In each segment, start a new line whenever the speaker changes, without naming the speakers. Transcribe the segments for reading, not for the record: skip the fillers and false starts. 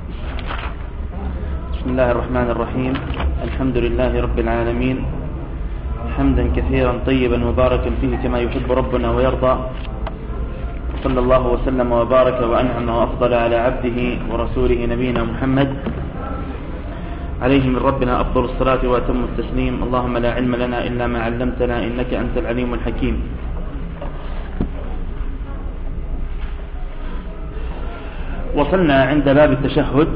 بسم الله الرحمن الرحيم. الحمد لله رب العالمين، حمدا كثيرا طيبا مباركا فيه كما يحب ربنا ويرضى. صلى الله وسلم وبارك وأنعم وأفضل على عبده ورسوله نبينا محمد عليه من ربنا أفضل الصلاة وأتم التسليم. اللهم لا علم لنا إلا ما علمتنا إنك أنت العليم الحكيم. وصلنا عند باب التشهد،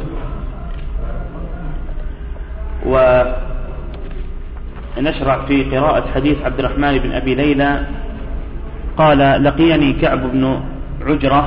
ونشرع في قراءة حديث عبد الرحمن بن أبي ليلى قال: لقيني كعب بن عجرة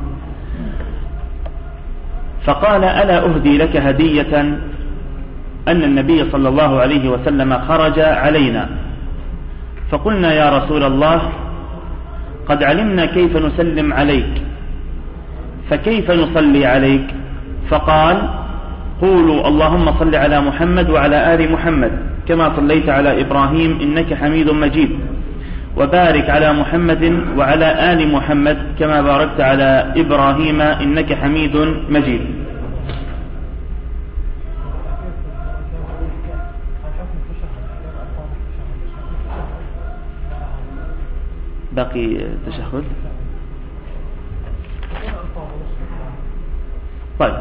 فقال: ألا أهدي لك هدية أن النبي صلى الله عليه وسلم خرج علينا. فقلنا: يا رسول الله، قد علمنا كيف نسلم عليك، فكيف نصلي عليك؟ فقال: قولوا اللهم صل على محمد وعلى آل محمد كما صليت على إبراهيم إنك حميد مجيد، وبارك على محمد وعلى آل محمد كما باركت على إبراهيم إنك حميد مجيد. باقي تشهد. طيب،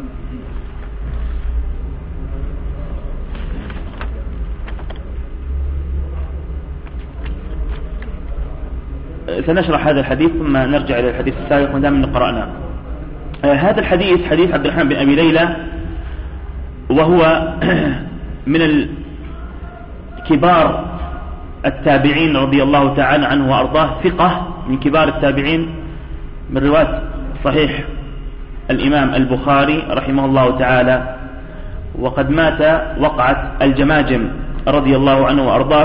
سنشرح هذا الحديث ثم نرجع إلى الحديث السابق ما دام قرأناه. هذا الحديث حديث عبد الرحمن بن أبي ليلى، وهو من كبار التابعين رضي الله تعالى عنه وأرضاه، ثقة من كبار التابعين من رواة صحيح الإمام البخاري رحمه الله تعالى، وقد مات وقعة الجماجم رضي الله عنه وأرضاه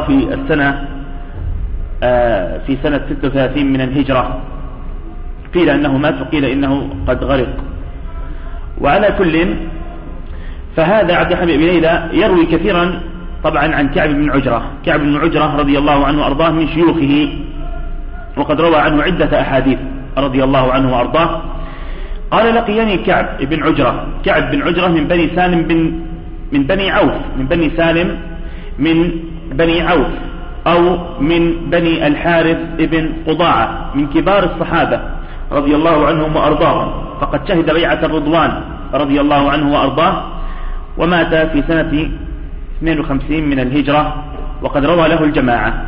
في سنة 36 من الهجرة. قيل أنه مات وقيل إنه قد غرق. وعلى كل، فهذا عبد الرحمن بن أبي ليلى يروي كثيرا طبعا عن كعب بن عجرة. كعب بن عجرة رضي الله عنه وأرضاه من شيوخه، وقد روى عنه عدة أحاديث رضي الله عنه وأرضاه. قال: لقيني كعب بن عجرة. كعب بن عجرة من بني سالم من بني عوف، من بني سالم من بني عوف، أو من بني الحارث ابن قضاعة، من كبار الصحابة رضي الله عنهم وأرضاهم، فقد شهد بيعة الرضوان رضي الله عنه وأرضاه، ومات في سنة 52 من الهجرة. وقد روى له الجماعة،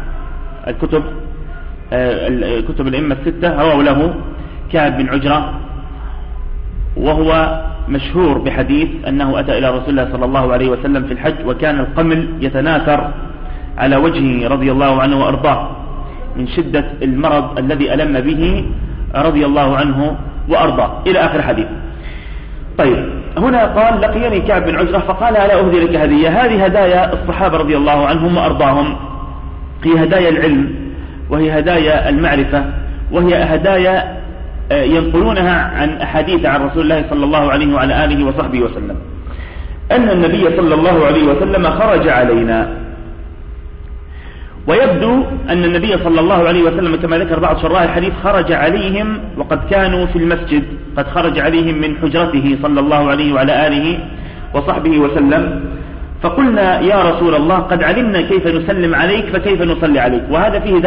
الكتب الأئمة الستة رووا له كعب بن عجرة، وهو مشهور بحديث أنه أتى إلى رسول الله صلى الله عليه وسلم في الحج، وكان القمل يتناثر على وجهه رضي الله عنه وأرضاه من شدة المرض الذي ألم به رضي الله عنه وأرضاه، إلى آخر حديث. طيب، هنا قال: لقيني كعب بن عجرة فقال: ألا أهدي لك هدية. هذه هدايا الصحابة رضي الله عنهم وأرضاهم، هي هدايا العلم، وهي هدايا المعرفة، وهي هدايا ينقلونها عن أحاديث عن رسول الله صلى الله عليه وعلى آله وصحبه وسلم، أن النبي صلى الله عليه وسلم خرج علينا. ويبدو أن النبي صلى الله عليه وسلم كما ذكر بعض شراح الحديث خرج عليهم وقد كانوا في المسجد، قد خرج عليهم من حجرته صلى الله عليه وعلى آله وصحبه وسلم. فقلنا: يا رسول الله، قد علمنا كيف نسلم عليك، فكيف نصلي عليك؟ وهذا فيه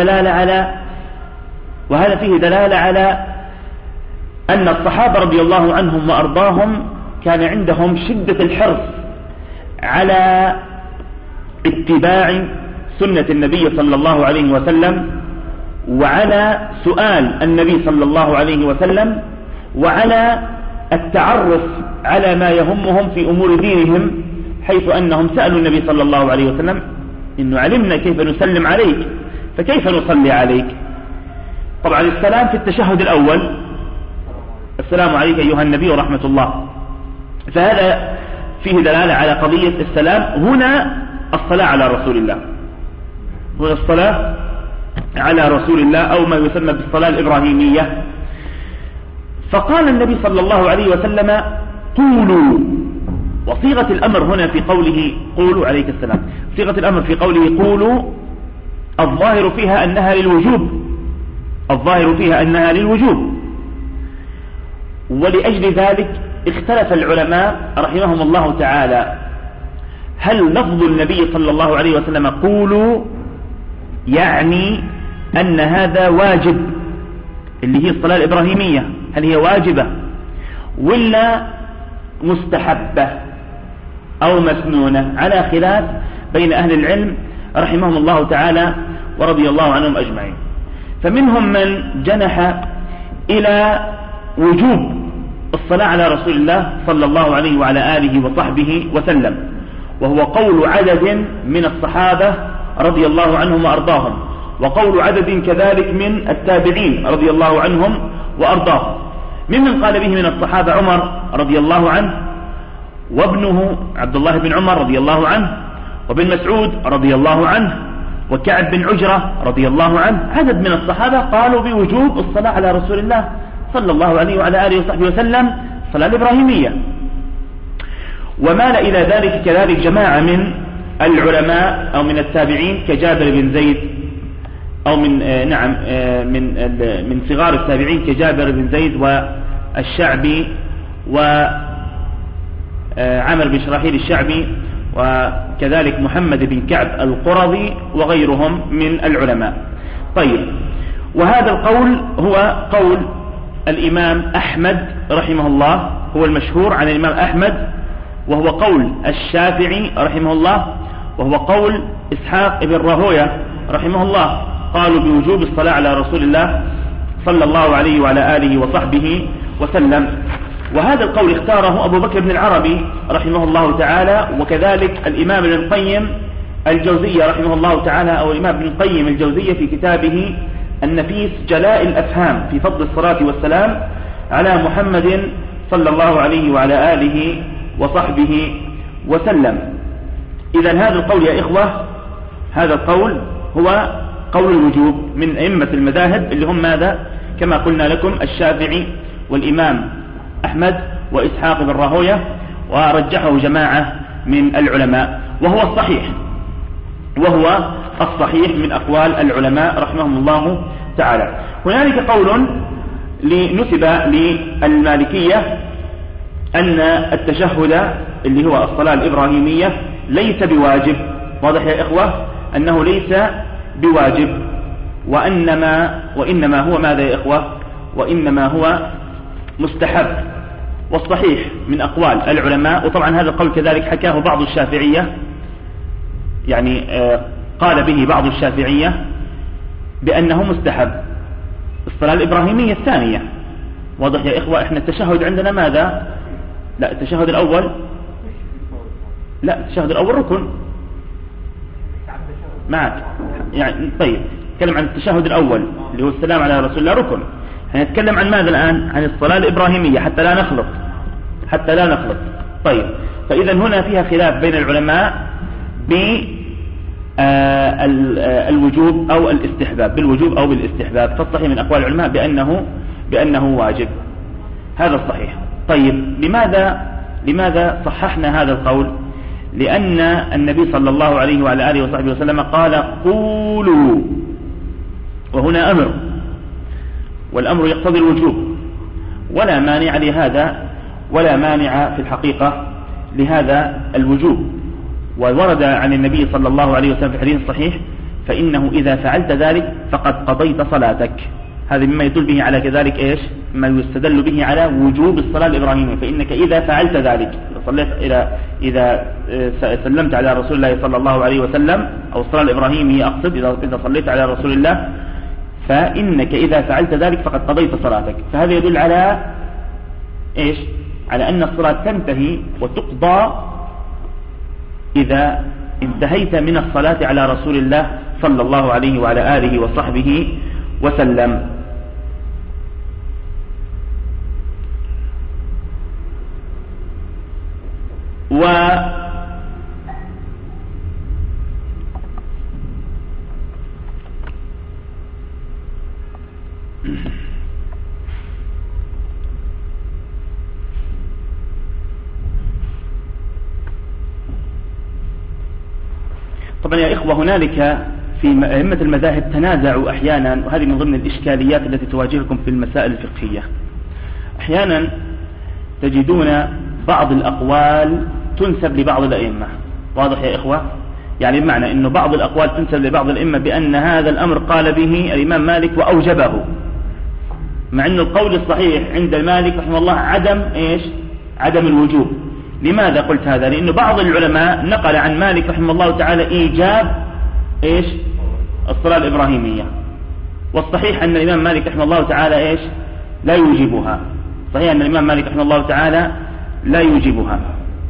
دلالة على أن الصحابة رضي الله عنهم وأرضاهم كان عندهم شدة الحرص على اتباع سنة النبي صلى الله عليه وسلم، وعلى سؤال النبي صلى الله عليه وسلم، وعلى التعرف على ما يهمهم في أمور دينهم، حيث أنهم سألوا النبي صلى الله عليه وسلم: إنه علمنا كيف نسلم عليك، فكيف نصلي عليك؟ طبعا السلام في التشهد الأول: السلام عليك أيها النبي ورحمة الله. فهذا فيه دلالة على قضية السلام. هنا الصلاة على رسول الله، هنا الصلاة على رسول الله، أو ما يسمى بالصلاة الإبراهيمية. فقال النبي صلى الله عليه وسلم: قولوا. وصيغة الأمر هنا في قوله قولوا عليك السلام، صيغة الأمر في قوله قولوا الظاهر فيها أنها للوجوب، ولأجل ذلك اختلف العلماء رحمهم الله تعالى هل لفظ النبي صلى الله عليه وسلم قولوا يعني أن هذا واجب اللي هي الصلاة الإبراهيمية، هل هي واجبة ولا مستحبة أو مسنونة؟ على خلاف بين أهل العلم رحمهم الله تعالى ورضي الله عنهم أجمعين. فمنهم من جنح إلى وجوب الصلاة على رسول الله صلى الله عليه وعلى آله وصحبه وسلم، وهو قول عدد من الصحابة رضي الله عنهم وأرضاهم، وقول عدد كذلك من التابعين رضي الله عنهم وأرضاهم. ممن قال به من الصحابة عمر رضي الله عنه، وابنه عبد الله بن عمر رضي الله عنه، وابن مسعود رضي الله عنه، وكعب بن عجرة رضي الله عنه. عدد من الصحابة قالوا بوجوب الصلاة على رسول الله صلى الله عليه وعلى آله وصحبه وسلم الصلاة الإبراهيمية. ومال إلى ذلك كذلك جماعة من العلماء أو من التابعين كجابر بن زيد، أو من صغار التابعين كجابر بن زيد والشعبي وعمر بن شراحيل الشعبي، وكذلك محمد بن كعب القرظي وغيرهم من العلماء. طيب، وهذا القول هو قول الإمام أحمد رحمه الله، هو المشهور عن الإمام أحمد، وهو قول الشافعي رحمه الله، وهو قول إسحاق بن راهويه رحمه الله، قالوا بوجوب الصلاة على رسول الله صلى الله عليه وعلى آله وصحبه وسلم. وهذا القول اختاره أبو بكر بن العربي رحمه الله تعالى، وكذلك الإمام ابن القيم الجوزية رحمه الله تعالى، أو الإمام ابن القيم الجوزية في كتابه النفيس جلاء الأفهام في فضل الصلاة والسلام على محمد صلى الله عليه وعلى آله وصحبه وسلم. إذن هذا القول يا إخوة، هذا القول هو قول الوجوب من أئمة المذاهب اللي هم ماذا؟ كما قلنا لكم الشافعي والإمام أحمد وإسحاق بن راهويه، ورجحه جماعة من العلماء، وهو الصحيح من أقوال العلماء رحمهم الله تعالى. هنالك قول نسب للمالكية أن التشهد اللي هو الصلاة الإبراهيمية ليس بواجب. واضح يا إخوة أنه ليس بواجب، وإنما هو ماذا يا إخوة؟ وإنما هو مستحب. والصحيح من أقوال العلماء، وطبعا هذا القول كذلك حكاه بعض الشافعية، يعني قال به بعض الشافعية بأنه مستحب الصلاة الإبراهيمية الثانية. واضح يا إخوة؟ إحنا التشهد عندنا ماذا؟ لا، التشهد الأول، لا، التشهد الأول ركن معك يعني. طيب، نتكلم عن التشهد الأول اللي هو السلام على رسول الله، ركن. هنتكلم عن ماذا الآن؟ عن الصلاة الإبراهيمية حتى لا نخلط. طيب، فإذا هنا فيها خلاف بين العلماء بالوجوب أو الاستحباب، بالوجوب أو بالاستحباب. فالصحيح من أقوال العلماء بأنه واجب، هذا الصحيح. طيب، لماذا صححنا هذا القول؟ لأن النبي صلى الله عليه وعلى آله وصحبه وسلم قال قولوا، وهنا أمر، والأمر يقتضي الوجوب، ولا مانع لهذا، ولا مانع في الحقيقة لهذا الوجوب. وورد عن النبي صلى الله عليه وسلم في حديث صحيح: فإنه إذا فعلت ذلك فقد قضيت صلاتك. هذا مما يدل به على كذلك إيش؟ ما يستدل به على وجوب الصلاة الإبراهيمية. فإنك إذا فعلت ذلك، إذا سلمت على رسول الله صلى الله عليه وسلم، أو الصلاة الإبراهيمية أقصد، إذا صليت على رسول الله، فإنك إذا فعلت ذلك فقد قضيت صلاتك. فهذا يدل على إيش؟ على أن الصلاة تنتهي وتقضى إذا انتهيت من الصلاة على رسول الله صلى الله عليه وعلى آله وصحبه وسلم. طبعا يا إخوة، هنالك في أئمة المذاهب تنازعوا أحيانا، وهذه من ضمن الإشكاليات التي تواجهكم في المسائل الفقهية. أحيانا تجدون بعض الأقوال تنسب لبعض الأئمة. واضح يا إخوة؟ يعني بمعنى أنه بعض الأقوال تنسب لبعض الأئمة بأن هذا الأمر قال به الإمام مالك وأوجبه، مع أن القول الصحيح عند مالك رحمه الله عدم الوجوب. لماذا قلت هذا؟ لأن بعض العلماء نقل عن مالك رحمه الله تعالى إيجاب الصلاة الإبراهيمية، والصحيح أن الإمام مالك رحمه الله تعالى لا يوجبها. صحيح أن الإمام مالك رحمه الله تعالى لا يوجبها.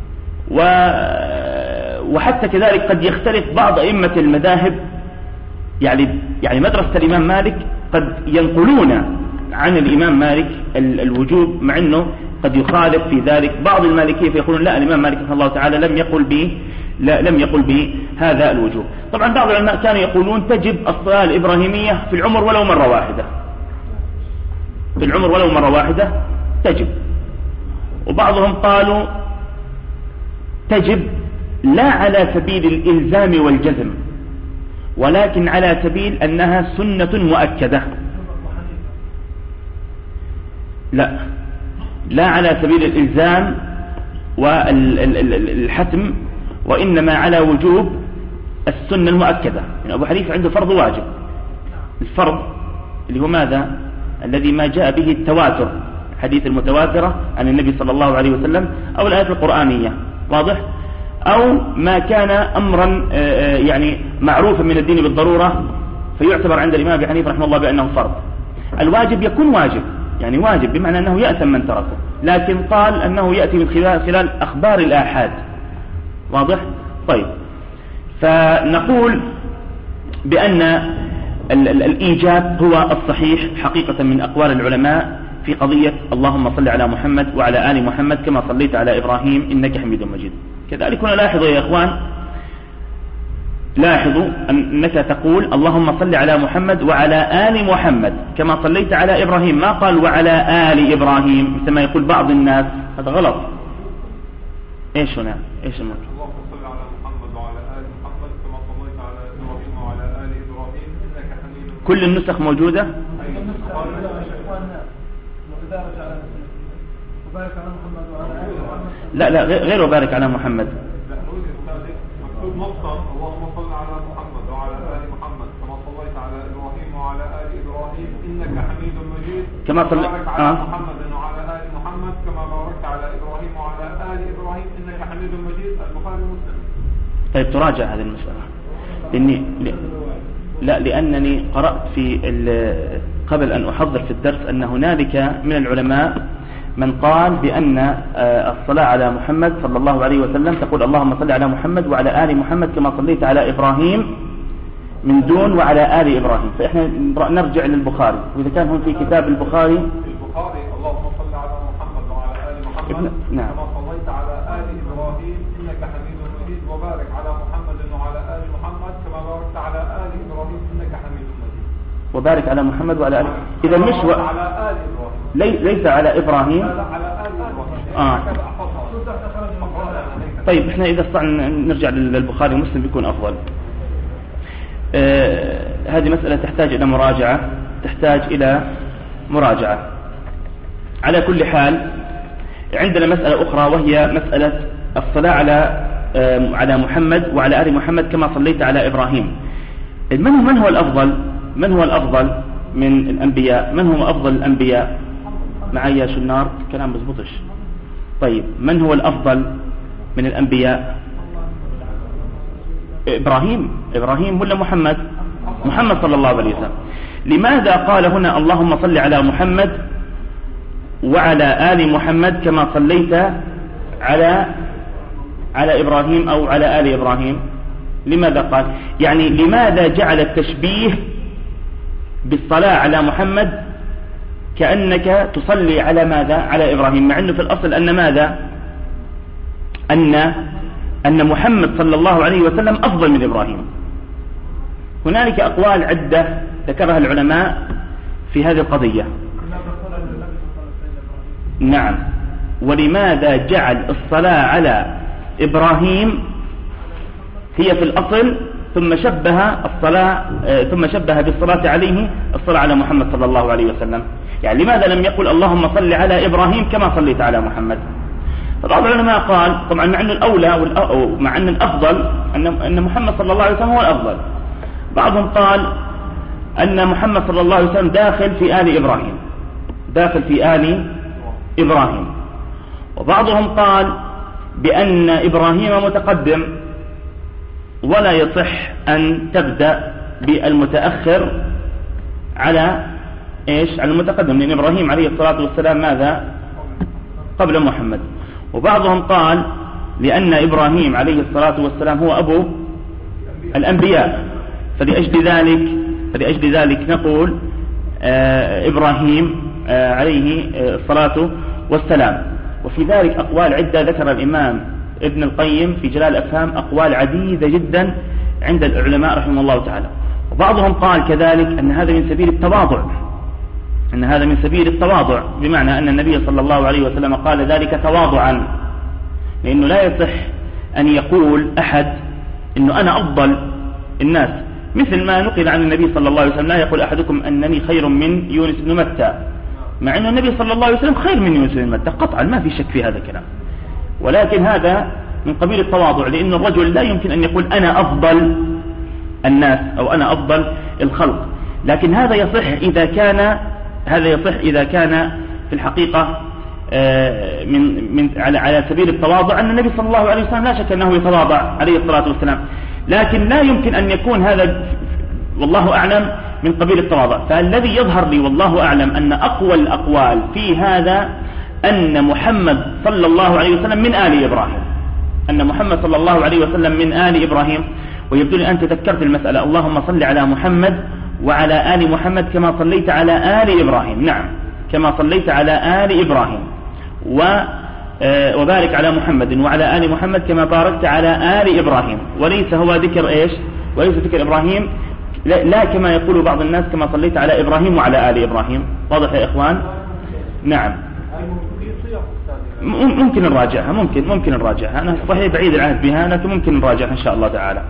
وحتى كذلك قد يختلف بعض أئمة المذاهب، يعني مدرسة الإمام مالك قد ينقلون عن الإمام مالك الوجوب، مع أنه قد يخالف في ذلك بعض المالكية فيقولون لا، الإمام مالك رحمه الله تعالى لم يقل بهذا الوجوب. طبعا بعض العلماء كانوا يقولون تجب الصلاة الإبراهيمية في العمر ولو مرة واحدة، في العمر ولو مرة واحدة تجب. وبعضهم قالوا تجب لا على سبيل الإلزام والجزم، ولكن على سبيل أنها سنة مؤكدة. لا على سبيل الإلزام والحتم، وإنما على وجوب السنة المؤكدة. يعني أبو حنيفة عنده فرض واجب، الفرض اللي هو ماذا؟ الذي ما جاء به التواتر، حديث المتواترة عن النبي صلى الله عليه وسلم، أو الآيات القرآنية، واضح؟ أو ما كان أمرا يعني معروفا من الدين بالضرورة فيعتبر عند الإمام أبي حنيفة رحمه الله بأنه فرض. الواجب يكون واجب، يعني واجب بمعنى أنه يأثم من تركه، لكن قال أنه يأتي من خلال أخبار الآحاد، واضح؟ طيب، فنقول بأن الإيجاب هو الصحيح حقيقة من أقوال العلماء في قضية اللهم صل على محمد وعلى آل محمد كما صليت على إبراهيم إنك حميد مجيد. كذلك هنا لاحظوا يا إخوان، لاحظوا أنك تقول اللهم صل على محمد وعلى آل محمد كما صليت على إبراهيم، ما قال وعلى آل إبراهيم مثل ما يقول بعض الناس، هذا غلط. إيش هنا؟ إيش الموضوع؟
اللهم صل على محمد وعلى آل محمد كما صليت على إبراهيم وعلى آل إبراهيم إنك حميد مجيد.
كل النسخ موجودة؟ لا غير وبارك على محمد.
مكتوب مصدر اللهم صل على محمد وعلى آل محمد كما صليت على إبراهيم وعلى آل إبراهيم إنك حميد مجيد.
كما صليت
على محمد وعلى آل محمد كما باركت على إبراهيم وعلى آل إبراهيم إنك حميد مجيد. البخاري ومسلم.
طيب تراجع هذه المسألة، لأنني قرأت قبل أن أحضر في الدرس أن هنالك من العلماء من قال بأن الصلاة على محمد صلى الله عليه وسلم تقول اللهم صل على محمد وعلى آل محمد كما صليت على إبراهيم من دون وعلى آل إبراهيم. فإحنا نرجع للبخاري، وإذا كان هم في كتاب البخاري
اللهم صل على محمد وعلى آل محمد كما صليت على آل إبراهيم إنك حميد مجيد وبارك على محمد وعلى آل محمد كما باركت على آل إبراهيم إنك حميد مجيد.
وبارك على محمد وعلى آل، إذا مش
على آل إبراهيم،
ليس على إبراهيم.
لا على آل إبراهيم.
طيب احنا إذا استطعنا نرجع للبخاري ومسلم بيكون أفضل. هذه مسألة تحتاج إلى مراجعة، على كل حال عندنا مسألة أخرى وهي مسألة الصلاة على محمد وعلى آل محمد كما صليت على إبراهيم. من هو الأفضل من الأنبياء؟ من هو أفضل الأنبياء؟ معي يا شنار كلام بزبطش. طيب من هو الأفضل من الأنبياء؟ إبراهيم ولا محمد صلى الله عليه وسلم. لماذا قال هنا اللهم صل على محمد وعلى آل محمد كما صليت على إبراهيم أو على آل إبراهيم؟ لماذا قال؟ يعني لماذا جعل التشبيه بالصلاة على محمد كأنك تصلي على ماذا؟ على إبراهيم، مع أنه في الأصل أن ماذا؟ أن محمد صلى الله عليه وسلم أفضل من إبراهيم. هنالك أقوال عدة ذكرها العلماء في هذه القضية. نعم، ولماذا جعل الصلاة على إبراهيم هي في ثم شبه بالصلاة عليه الصلاة على محمد صلى الله عليه وسلم. يعني لماذا لم يقل اللهم صل على إبراهيم كما صليت على محمد؟ فبعض العلماء قال طبعا مع أن الأولى مع أن الأفضل أن محمد صلى الله عليه وسلم هو الأفضل. بعضهم قال أن محمد صلى الله عليه وسلم داخل في آل إبراهيم، وبعضهم قال بأن إبراهيم متقدم ولا يصح أن تبدأ بالمتأخر على المتقدم، لأن إبراهيم عليه الصلاة والسلام ماذا؟ قبل محمد. وبعضهم قال لأن إبراهيم عليه الصلاة والسلام هو أبو الأنبياء، فلأجل ذلك نقول إبراهيم عليه الصلاة والسلام. وفي ذلك أقوال عدة ذكر الإمام ابن القيم في جلال الأفهام أقوال عديدة جدا عند العلماء رحمه الله تعالى. وبعضهم قال كذلك أن هذا من سبيل التواضع، بمعنى أن النبي صلى الله عليه وسلم قال ذلك تواضعا، لأنه لا يصح أن يقول أحد أنه أنا أفضل الناس، مثل ما نقل عن النبي صلى الله عليه وسلم لا يقول أحدكم أنني خير من يونس بن متى، مع أن النبي صلى الله عليه وسلم خير من يونس بن متى قطعا، ما في شك في هذا الكلام، ولكن هذا من قبيل التواضع، لأن الرجل لا يمكن أن يقول أنا أفضل الناس أو أنا أفضل الخلق. لكن هذا يصح إذا كان في الحقيقة على سبيل التواضع، أن النبي صلى الله عليه وسلم لا شك أنه يتواضع عليه الصلاة والسلام، لكن لا يمكن أن يكون هذا والله أعلم من قبيل التواضع. فالذي يظهر لي والله أعلم أن أقوى الأقوال في هذا أن محمد صلى الله عليه وسلم من آل إبراهيم، ويبدو لي أن تذكرت المسألة اللهم صل على محمد وعلى آل محمد كما صليت على آل إبراهيم. نعم، كما صليت على آل إبراهيم، وبارك على محمد وعلى آل محمد كما باركت على آل إبراهيم، وليس هو ذكر وليس ذكر إبراهيم لا كما يقول بعض الناس كما صليت على إبراهيم وعلى آل إبراهيم. واضح يا إخوان؟ نعم، ممكن نراجعها أنا صحيح بعيد العهد بها، لكن ممكن نراجعها إن شاء الله تعالى.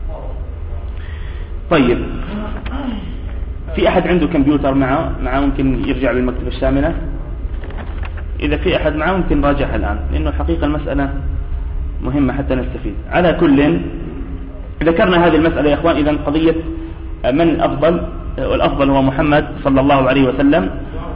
طيب، في أحد عنده كمبيوتر معه ممكن يرجع بالمكتبة الشاملة؟ إذا في أحد معه ممكن نراجعها الآن، لأنه الحقيقة المسألة مهمة حتى نستفيد. على كل ذكرنا هذه المسألة يا إخوان. إذن قضية من أفضل، والأفضل هو محمد صلى الله عليه وسلم.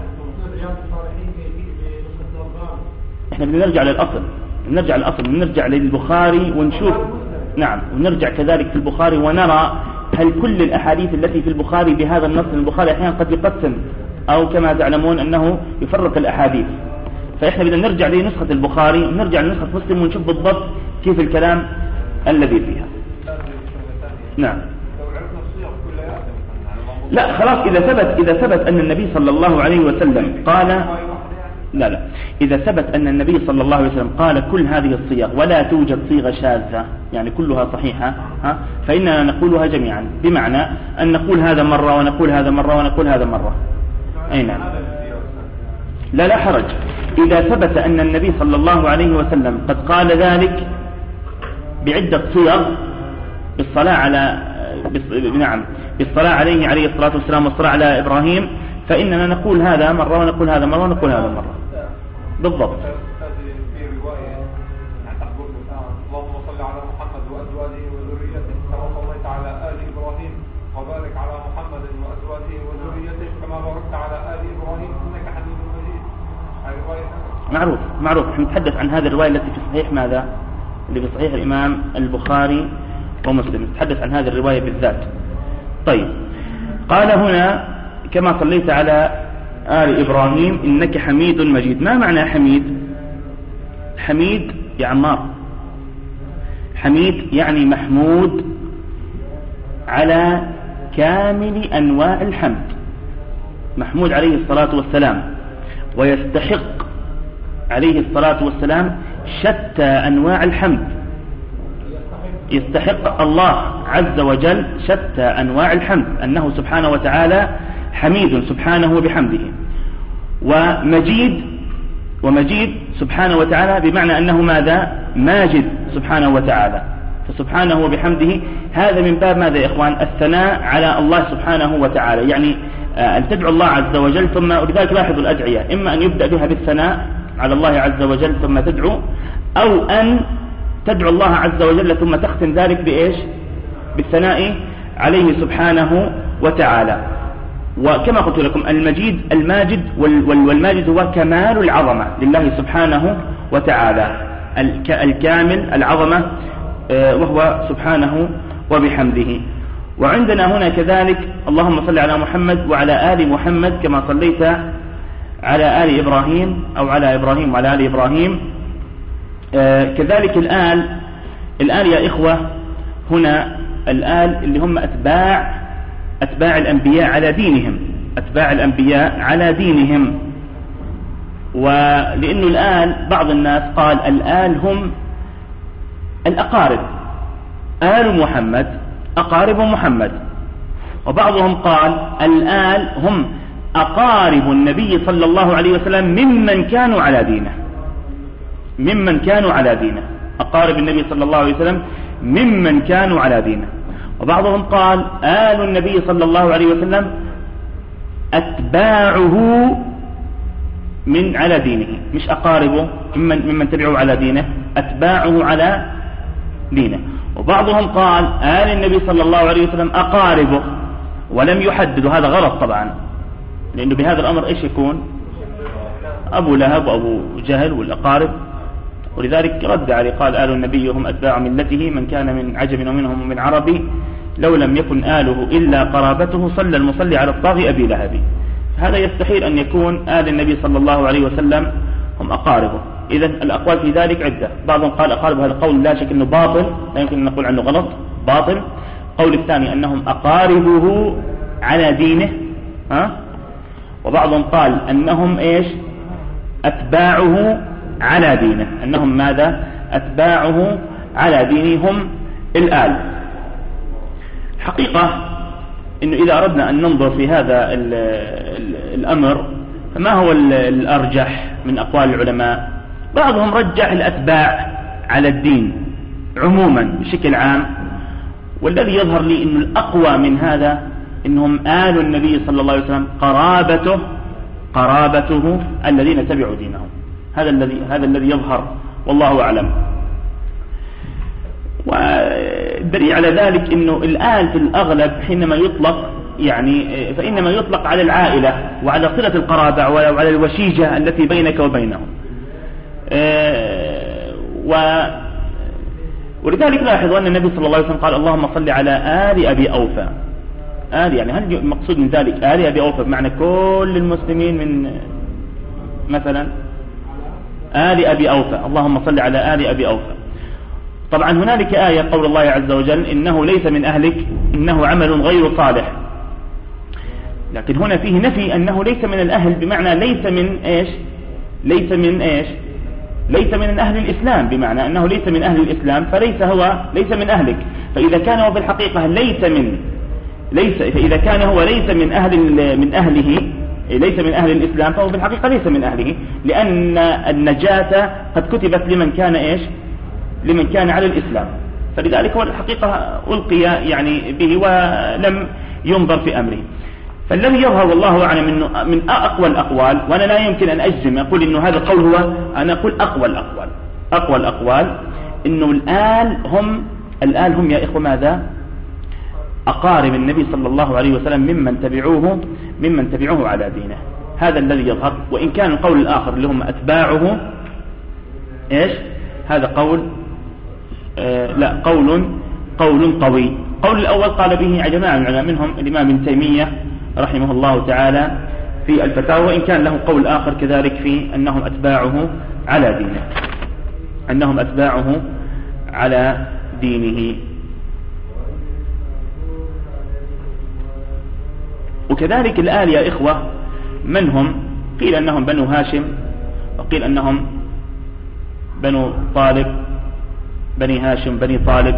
احنا بنرجع للأصل، نرجع للبخاري ونشوف. نعم، ونرجع كذلك في البخاري ونرى هل كل الأحاديث التي في البخاري بهذا النص. البخاري أحيانا قد يقسم أو كما تعلمون أنه يفرق الأحاديث، فإحنا بدنا نرجع لنسخة البخاري ونرجع لنسخة مسلم ونشوف بالضبط كيف الكلام الذي فيها. نعم، لا خلاص، إذا ثبت أن النبي صلى الله عليه وسلم قال لا إذا ثبت أن النبي صلى الله عليه وسلم قال كل هذه الصيغ ولا توجد صيغة شاذة، يعني كلها صحيحة، فإننا نقولها جميعا، بمعنى أن نقول هذا مرة ونقول هذا مرة ونقول هذا مرة. أي نعم، لا حرج. إذا ثبت أن النبي صلى الله عليه وسلم قد قال ذلك بعدة صيغ بالصلاة عليه الصلاة والسلام والصلاة على إبراهيم، فإننا نقول هذا مرة ونقول هذا مرة ونقول هذا مرة بالضبط.
في رواية تقول اللهم صل على محمد وأزواجه وذريته كما صليت على آل إبراهيم وبارك على محمد وأزواجه وذريته كما باركت على آل إبراهيم إنك حميد مجيد.
معروف. نحن نتحدث عن هذه الرواية التي في صحيح ماذا؟ اللي في صحيح الإمام البخاري ومسلم، نتحدث عن هذه الرواية بالذات. طيب، قال هنا كما صليت على آل إبراهيم إنك حميد مجيد. ما معنى حميد؟ حميد يا عمار، حميد يعني محمود على كامل أنواع الحمد، محمود عليه الصلاة والسلام، ويستحق عليه الصلاة والسلام شتى أنواع الحمد، يستحق الله عز وجل شتى أنواع الحمد، أنه سبحانه وتعالى حميد سبحانه وبحمده، ومجيد سبحانه وتعالى، بمعنى أنه ماذا؟ ماجد سبحانه وتعالى، فسبحانه وبحمده هذا من باب ماذا يا إخوان؟ الثناء على الله سبحانه وتعالى، يعني أن تدعو الله عز وجل ثم، ولذلك لاحظوا الأدعية إما أن يبدأ بها بالثناء على الله عز وجل ثم تدعو، أو أن تدعو الله عز وجل ثم تختم ذلك بإيش؟ بالثناء عليه سبحانه وتعالى. وكما قلت لكم الماجد والماجد هو كمال العظمة لله سبحانه وتعالى، الكامل العظمة وهو سبحانه وبحمده. وعندنا هنا كذلك اللهم صل على محمد وعلى آل محمد كما صليت على آل إبراهيم، أو على إبراهيم وعلى آل إبراهيم. كذلك الآل يا إخوة، هنا الآل اللي هم أتباع الأنبياء على دينهم، أتباع الأنبياء على دينهم. ولأنه الآل بعض الناس قال الآل هم الأقارب، آل محمد أقارب محمد، وبعضهم قال الآل هم أقارب النبي صلى الله عليه وسلم ممن كانوا على دينه، ممن كانوا على دينه، أقارب النبي صلى الله عليه وسلم ممن كانوا على دينه. وبعضهم قال آل النبي صلى الله عليه وسلم أتباعه من على دينه، مش أقاربه ممن تبعه على دينه، أتباعه على دينه. وبعضهم قال آل النبي صلى الله عليه وسلم أقاربه، ولم يحددوا، هذا غلط طبعا، لأنه بهذا الأمر إيش يكون؟ أبو لهب وأبو جهل والأقارب. ولذلك رد عليه قال آل النبي هم أتباع ملته، من كان من عجم ومنهم من عربي، لو لم يكن آله إلا قرابته، صلى المصلي على الطاغي أبي لهب. هذا يستحيل أن يكون آل النبي صلى الله عليه وسلم هم أقاربه. إذن الأقوال في ذلك عدة، بعضهم قال أقارب، هذا القول لا شك أنه باطل، لا يمكن أن نقول عنه غلط، باطل. قول الثاني أنهم أقاربه على دينه، وبعضهم قال أنهم إيش؟ أتباعه على دينه، أنهم ماذا؟ أتباعه على دينهم الآل. حقيقة إنه إذا أردنا أن ننظر في هذا الأمر، فما هو الأرجح من أقوال العلماء؟ بعضهم رجح الأتباع على الدين عموما بشكل عام، والذي يظهر لي إنه الأقوى من هذا إنهم آل النبي صلى الله عليه وسلم قرابته الذين تبعوا دينهم. هذا الذي يظهر، والله أعلم. والدليل على ذلك إنه الآل في الأغلب حينما يطلق فإنما يطلق على العائلة وعلى صلة القرابة وعلى الوشيجة التي بينك وبينهم. ولذلك لاحظوا أن النبي صلى الله عليه وسلم قال اللهم صل على آل أبي أوفى. آل يعني هل المقصود من ذلك آل أبي أوفى بمعنى كل المسلمين من مثلا آل أبي أوفى، اللهم صل على آل أبي أوفى. طبعا هنالك آية قول الله عز وجل إنه ليس من أهلك إنه عمل غير صالح، لكن هنا فيه نفي أنه ليس من الأهل، بمعنى ليس من إيش؟ ليس من أهل الإسلام، بمعنى أنه ليس من أهل الإسلام ليس من أهلك. فإذا كان هو بالحقيقة فإذا كان هو ليس من أهله ليس من أهل الإسلام، فهو بالحقيقة ليس من أهله، لأن النجاة قد كتبت لمن كان على الإسلام. فلذلك هو الحقيقة ألقي به ولم ينظر في أمره. فالذي يظهر والله أعلم إنه من أقوى الأقوال، وأنا لا يمكن أن أجزم أقول إنه هذا القول هو، أنا أقول أقوى الأقوال إنه الآل هم يا إخوة ماذا؟ أقارب النبي صلى الله عليه وسلم ممن تبعوه على دينه. هذا الذي يظهر. وإن كان القول الآخر اللي هم أتباعه إيش؟ هذا قول قول قوي. قول الأول قال به جماعة من العلماء، منهم الإمام ابن تيمية رحمه الله تعالى في الفتاوى، وإن كان له قول آخر كذلك في أنهم أتباعه على دينه. وكذلك الآل يا إخوة من هم؟ قيل أنهم بنو هاشم، وقيل أنهم بنو طالب، بني هاشم بني طالب،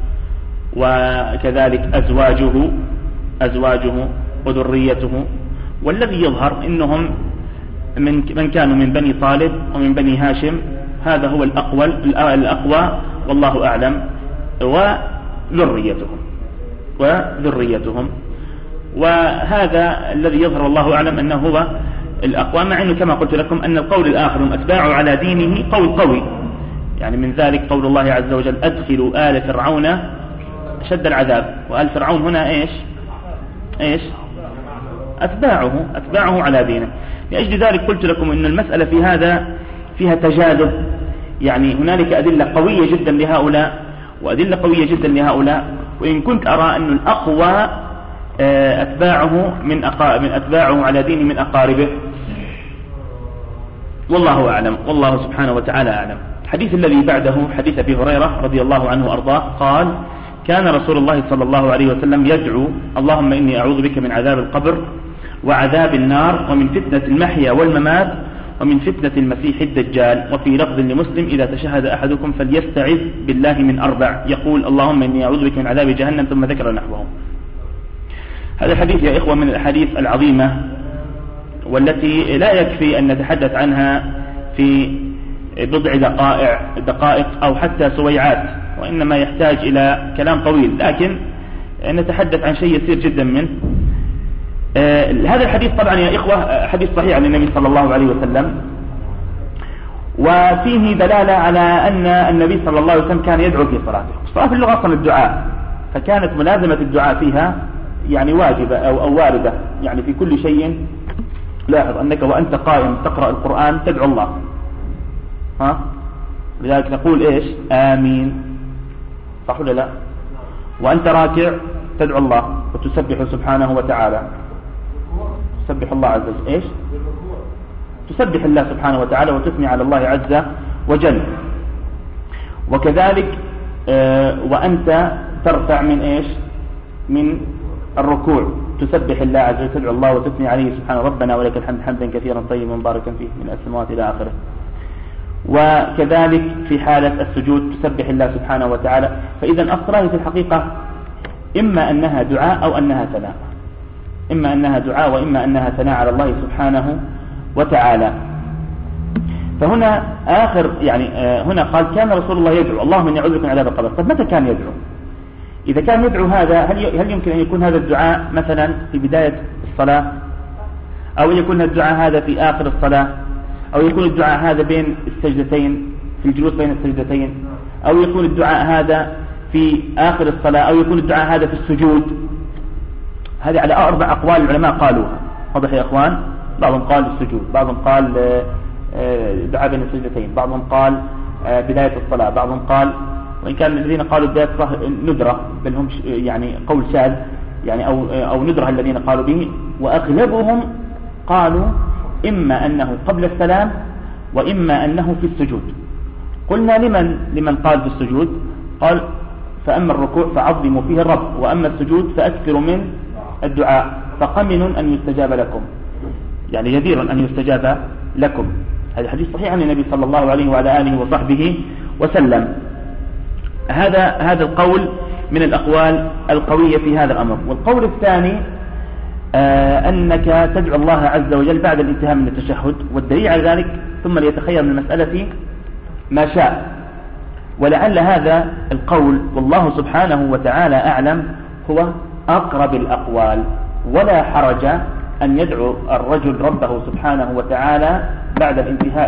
وكذلك أزواجه وذريته. والذي يظهر إنهم من كانوا من بني طالب ومن بني هاشم، هذا هو الأقوى والله أعلم. وذريتهم. وهذا الذي يظهر الله أعلم أنه هو الأقوى، مع أنه كما قلت لكم أن القول الآخر هم أتباعه على دينه قول قوي. يعني من ذلك قول الله عز وجل أدخلوا آل فرعون أشد العذاب. وآل فرعون هنا إيش أتباعه على دينه. لأجل ذلك قلت لكم أن المسألة في هذا فيها تجاذب، يعني هنالك أدلة قوية جدا لهؤلاء وأدلة قوية جدا لهؤلاء، وإن كنت أرى أن الأقوى أتباعه من أتباعه على دينه من أقاربه، والله أعلم، والله سبحانه وتعالى أعلم. الحديث الذي بعده حديث أبي هريرة رضي الله عنه وأرضاه قال: كان رسول الله صلى الله عليه وسلم يدعو: اللهم إني أعوذ بك من عذاب القبر وعذاب النار ومن فتنة المحيا والممات ومن فتنة المسيح الدجال. وفي لفظ لمسلم: إذا تشهد أحدكم فليستعذ بالله من 4، يقول: اللهم إني أعوذ بك من عذاب جهنم، ثم ذكر نحوه. هذا الحديث يا إخوة من الأحاديث العظيمة، والتي لا يكفي أن نتحدث عنها في بضع دقائق أو حتى سويعات، وإنما يحتاج إلى كلام طويل، لكن نتحدث عن شيء يسير جدا منه. هذا الحديث طبعا يا إخوة حديث صحيح عن النبي صلى الله عليه وسلم، وفيه دلالة على أن النبي صلى الله عليه وسلم كان يدعو في صلاته. الصلاة في اللغة أصلا الدعاء، فكانت ملازمة الدعاء فيها يعني واجبة أو واردة، يعني في كل شيء. لاحظ أنك وأنت قائم تقرأ القرآن تدعو الله، لذلك نقول إيش؟ آمين، صح ولا لا؟ وأنت راكع تدعو الله وتسبح سبحانه وتعالى، تسبح الله عز وجل. إيش؟ تسبح الله سبحانه وتعالى وتثني على الله عز وجل. وكذلك وأنت ترفع من إيش؟ من الركوع تسبح الله عز وجل، تدعو الله وتثني عليه سبحانه: ربنا ولك الحمد حمدا كثيرا طيبا مباركا فيه من السماوات إلى آخره. وكذلك في حالة السجود تسبح الله سبحانه وتعالى. فإذا الصلاة في الحقيقة إما أنها دعاء أو أنها ثناء، إما أنها دعاء وإما أنها ثناء على الله سبحانه وتعالى. فهنا هنا قال: كان رسول الله يدعو: اللهم إني أعوذ بك من عذاب القبر. طب متى كان يدعو؟ إذا كان يدعو هذا، هل يمكن أن يكون هذا الدعاء مثلا في بداية الصلاة، أو يكون الدعاء هذا في آخر الصلاة، أو يكون الدعاء هذا بين السجدتين في الجلوس بين السجدتين، أو يكون الدعاء هذا في آخر الصلاة، أو يكون الدعاء هذا في السجود؟ هذه على 4 أقوال العلماء قالوها. واضح يا إخوان؟ بعضهم قال السجود، بعضهم قال دعاء بين السجدتين، بعضهم قال بداية الصلاة، بعضهم قال، وإن كان الذين قالوا بداية الصلاة ندرة، بل هم يعني قول شاذ، يعني أو ندرة الذين قالوا به، وأغلبهم قالوا إما أنه قبل السلام وإما أنه في السجود. قلنا لمن قال في السجود؟ قال: فأما الركوع فعظموا فيه الرب، وأما السجود فأكثروا من الدعاء، فقمن أن يستجاب لكم، يعني جدير أن يستجاب لكم. هذا حديث صحيح عن النبي صلى الله عليه وعلى آله وصحبه وسلم. هذا القول من الأقوال القوية في هذا الأمر. والقول الثاني أنك تدعو الله عز وجل بعد الانتهاء من التشهد، والدليل على ذلك: ثم ليتخير من المسألة ما شاء. ولعل هذا القول والله سبحانه وتعالى أعلم هو أقرب الأقوال، ولا حرج أن يدعو الرجل ربه سبحانه وتعالى بعد الانتهاء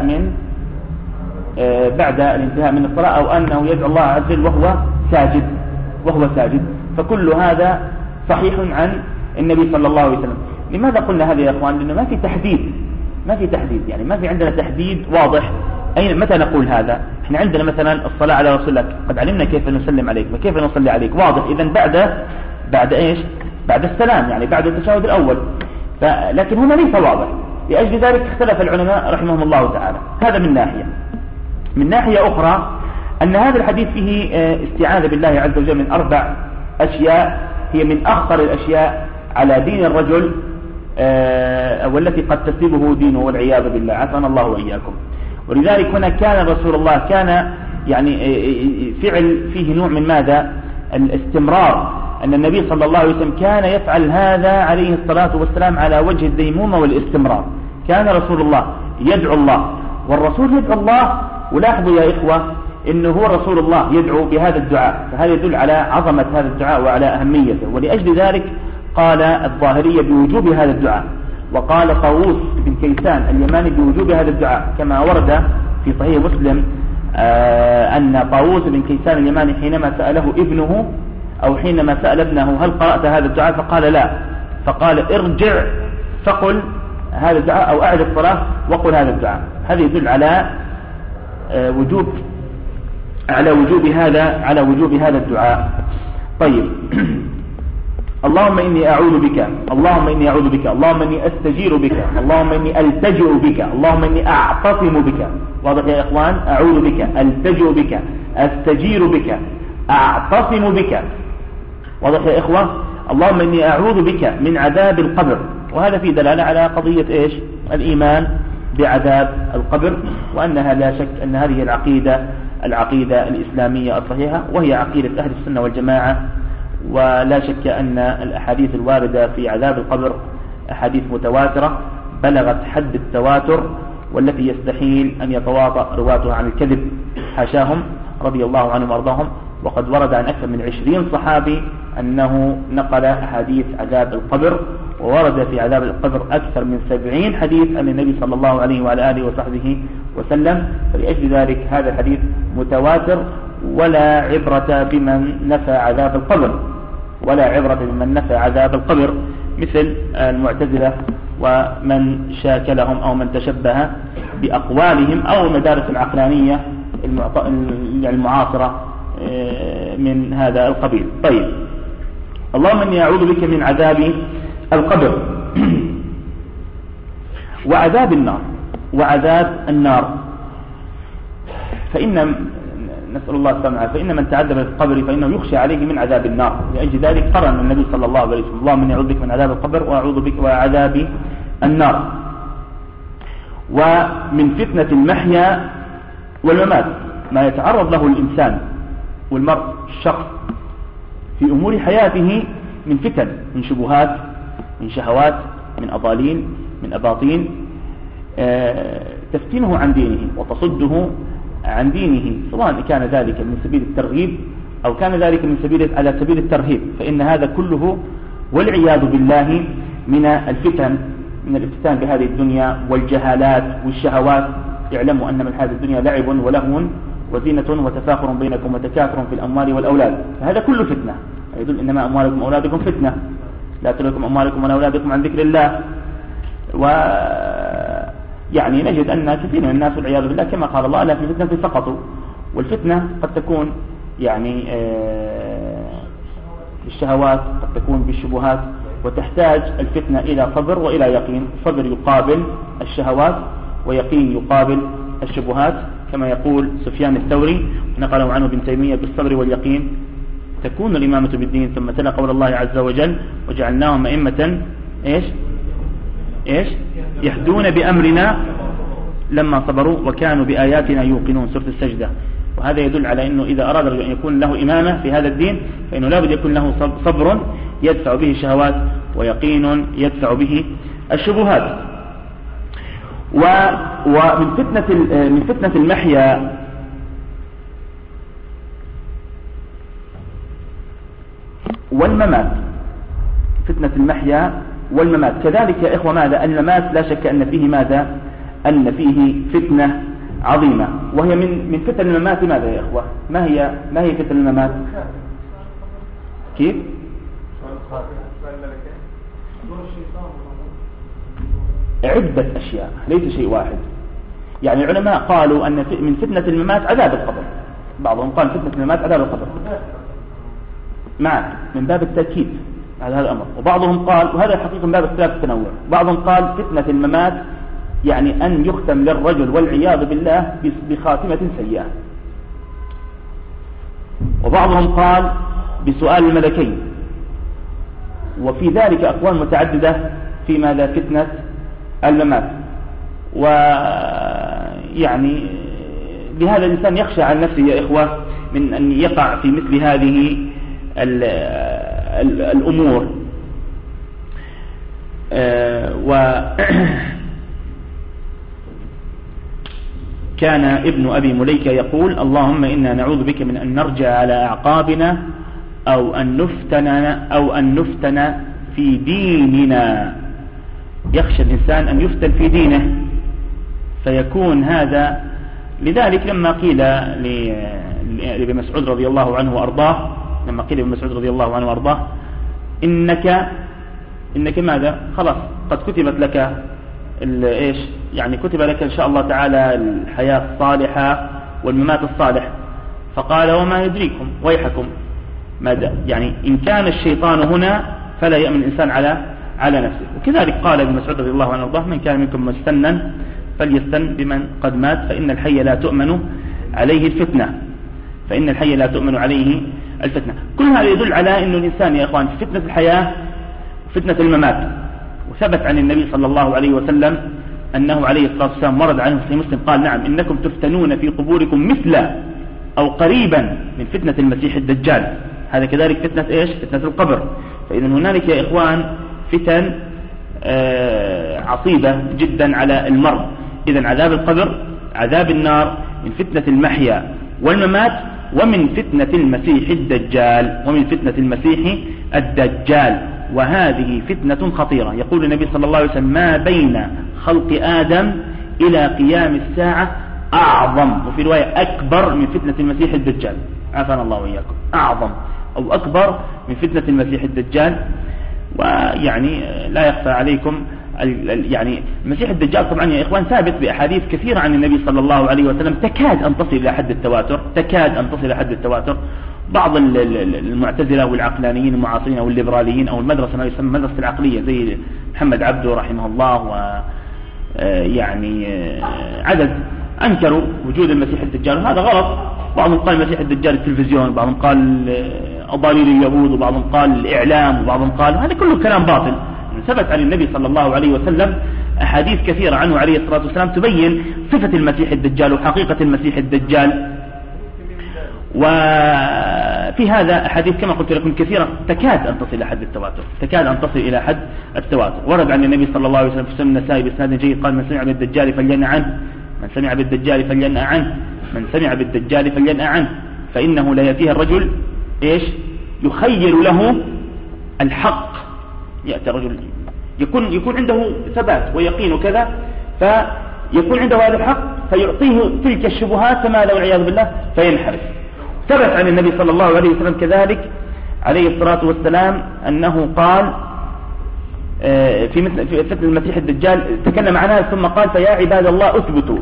من الصلاة، أو أنه يدعو الله عز وجل وهو ساجد. فكل هذا صحيح عن النبي صلى الله عليه وسلم. لماذا قلنا هذا يا أخوان؟ لأنه ما في تحديد، يعني ما في عندنا تحديد واضح متى نقول هذا. احنا عندنا مثلا الصلاة على رسول الله، قد علمنا كيف نسلم عليك وكيف نصلي عليك، واضح. إذن بعد إيش؟ بعد السلام، يعني بعد التشهد الأول. لكن هنا ليس واضح، لأجل ذلك اختلف العلماء رحمهم الله تعالى. هذا من ناحية أخرى أن هذا الحديث فيه استعاذة بالله عز وجل من 4 أشياء هي من أخطر الأشياء على دين الرجل، والتي قد تسلبه دينه والعياذ بالله، عافانا الله وإياكم. ولذلك هنا كان رسول الله كان يعني فعل فيه نوع من ماذا؟ الاستمرار، أن النبي صلى الله عليه وسلم كان يفعل هذا عليه الصلاة والسلام على وجه الديمومة والاستمرار. كان رسول الله يدعو الله، والرسول يدعو الله. ولاحظوا يا إخوة إنه هو رسول الله يدعو بهذا الدعاء، فهذا يدل على عظمة هذا الدعاء وعلى أهميته. ولأجل ذلك قال الظاهرية بوجوب هذا الدعاء، وقال طاووس بن كيسان اليماني بوجوب هذا الدعاء، كما ورد في صحيح مسلم أن طاووس بن كيسان اليماني حينما سأله ابنه أو حينما سأل ابنه هل قرأت هذا الدعاء فقال لا، فقال ارجع فقل هذا الدعاء أو أعد الصلاة وقل هذا الدعاء. هذا يدل على وجوب هذا الدعاء. طيب اللهم إني أعوذ بك، اللهم إني أعوذ بك، اللهم إني أستجير بك، اللهم إني ألتجئ بك، اللهم إني أعتصم بك. واضح يا إخوان؟ أعوذ بك، ألتجئ بك، أستجير بك، أعتصم بك. واضح يا إخوة؟ اللهم إني أعوذ بك من عذاب القبر. وهذا في دلالة على قضية إيش؟ الإيمان بعذاب القبر، وأنها لا شك أن هذه العقيدة الإسلامية الصحيحة، وهي عقيدة أهل السنة والجماعة. ولا شك أن الأحاديث الواردة في عذاب القبر أحاديث متواترة بلغت حد التواتر، والتي يستحيل أن يتواطأ رواتها عن الكذب، حاشاهم رضي الله عنهم وأرضاهم. وقد ورد عن أكثر من 20 صحابي أنه نقل أحاديث عذاب القبر، وورد في عذاب القبر أكثر من 70 حديث عن النبي صلى الله عليه وعلى آله وصحبه وسلم. فلأجل ذلك هذا الحديث متواتر، ولا عبرة بمن نفى عذاب القبر، ولا عبرة بمن نفى عذاب القبر مثل المعتزلة ومن شاكلهم أو من تشبه بأقوالهم أو المدارس العقلانية المعاصرة من هذا القبيل. طيب اللهم إني أعوذ بك من عذاب القبر وعذاب النار. فإن نسأل الله السلامة، فإن من تعذب في القبر فإنه يخشى عليه من عذاب النار. لأجل ذلك قرن النبي صلى الله عليه وسلم اللهم إني أعوذ بك من عذاب القبر وأعوذ بك وعذاب النار. ومن فتنة المحيا والممات ما يتعرض له الإنسان والمرء الشخص في أمور حياته من فتن، من شبهات، من شهوات، من أضالين، من أباطين تفتنه عن دينه وتصده عن دينه، سواء كان ذلك من سبيل الترغيب أو كان ذلك من على سبيل الترهيب. فإن هذا كله والعياذ بالله من الفتن، من الافتتان بهذه الدنيا والجهالات والشهوات. اعلموا أن من هذه الدنيا لعب ولهو وزينة وتفاخر بينكم وتكاثر في الأموال والأولاد، فهذا كله فتنة. يدل إنما أموالكم وأولادكم فتنة، لا تلهكم أموالكم ولا أولادكم عن ذكر الله. ويعني نجد أن كثير من الناس والعياذ بالله كما قال الله لا في فتنة سقطوا. والفتنة قد تكون يعني بالشهوات، قد تكون بالشبهات، وتحتاج الفتنة إلى صبر وإلى يقين. صبر يقابل الشهوات، ويقين يقابل الشبهات، كما يقول سفيان الثوري نقله عنه ابن تيمية: بالصبر واليقين تكون الإمامة بالدين. ثم تلا قول الله عز وجل: وجعلناهم أئمة إيش يهدون بأمرنا لما صبروا وكانوا بآياتنا يوقنون. سورة السجدة. وهذا يدل على أنه إذا أراد أن يكون له إمامة في هذا الدين فإنه لا بد يكون له صبر يدفع به الشهوات، ويقين يدفع به الشبهات. ومن فتنة المحيا والممات، فتنة المحيا والممات كذلك يا إخوة. ماذا؟ الممات لا شك أن فيه ماذا؟ أن فيه فتنة عظيمة، وهي من فتن الممات. ماذا يا إخوة؟ ما هي فتن الممات؟ كيف؟ عدة أشياء ليس شيء واحد. يعني العلماء قالوا أن من فتنة الممات عذاب القبر. بعضهم قال فتنة الممات عذاب القبر معك من باب التأكيد على هذا الأمر. وبعضهم قال، وهذا حقيقة من باب اختلاف التنوع، بعضهم قال فتنة الممات يعني أن يختم للرجل والعياذ بالله بخاتمة سيئة. وبعضهم قال بسؤال الملكين. وفي ذلك أقوال متعددة في ماذا؟ فتنة الممات. ويعني لهذا الإنسان يخشى عن نفسه يا إخوة من أن يقع في مثل هذه الأمور. كان ابن أبي مليكة يقول اللهم إنا نعوذ بك من أن نرجع على أعقابنا أو أن نفتن في ديننا. يخشى الإنسان أن يفتن في دينه فيكون هذا. لذلك لما قيل لابن مسعود رضي الله عنه وأرضاه إنك ماذا خلاص قد كتبت لك إيش يعني كتب لك إن شاء الله تعالى الحياة الصالحة والممات الصالح. فقال وما يدريكم ويحكم ماذا يعني إن كان الشيطان هنا فلا يأمن الإنسان على نفسه. وكذلك قال ابن مسعود رضي الله عنه وارضاه من كان منكم مستنا فليستن بمن قد مات فإن الحي لا تؤمن عليه الفتنة. كل هذا يدل على أن الإنسان يا إخوان في فتنة الحياة فتنة الممات. وثبت عن النبي صلى الله عليه وسلم أنه عليه الصلاة والسلام ورد عنه في مسلم قال نعم إنكم تفتنون في قبوركم مثل أو قريبا من فتنة المسيح الدجال. هذا كذلك فتنة إيش فتنة القبر. فإذا هنالك يا إخوان فتن عصيبة جدا على المرء. إذا عذاب القبر عذاب النار من فتنة المحيا والممات ومن فتنة المسيح الدجال. وهذه فتنة خطيرة. يقول النبي صلى الله عليه وسلم ما بين خلق آدم إلى قيام الساعة أعظم وفي رواية أكبر من فتنة المسيح الدجال. عافانا الله وإياكم. أعظم أو أكبر من فتنة المسيح الدجال. ويعني لا يخفى عليكم يعني المسيح الدجال طبعا يا إخوان ثابت بأحاديث كثيرة عن النبي صلى الله عليه وسلم تكاد أن تصل إلى حد التواتر. بعض المعتزلة والعقلانيين المعاصرين أو الليبراليين أو المدرسة ما يسمى المدرسة العقلية زي محمد عبده رحمه الله ويعني عدد أنكروا وجود المسيح الدجال. وهذا غلط. بعضهم قال المسيح الدجال التلفزيون، بعضهم قال أضاليل اليهود، وبعضهم قال الإعلام، وبعضهم قال هذا كله كلام باطل. ثبت عن النبي صلى الله عليه وسلم أحاديث كثيرة عنه عليه الصلاة والسلام تبين صفة المسيح الدجال وحقيقة المسيح الدجال. وفي هذا أحاديث كما قلت لكم كثيرة تكاد أن تصل إلى حد التواتر. ورد عن النبي صلى الله عليه وسلم في سنن النسائي بإسناد جيد قال من سمع بالدجال فلينأ عنه فإنه لا يأتيه الرجل إيش يخير له الحق. يأتي الرجل يكون عنده ثبات ويقين وكذا فيكون عنده هذا الحق فيعطيه تلك الشبهات كما لو والعياذ بالله فينحرف. ثبت عن النبي صلى الله عليه وسلم كذلك عليه الصلاة والسلام أنه قال في فتنة المسيح الدجال تكلم عنها ثم قال فيا عباد الله أثبتوا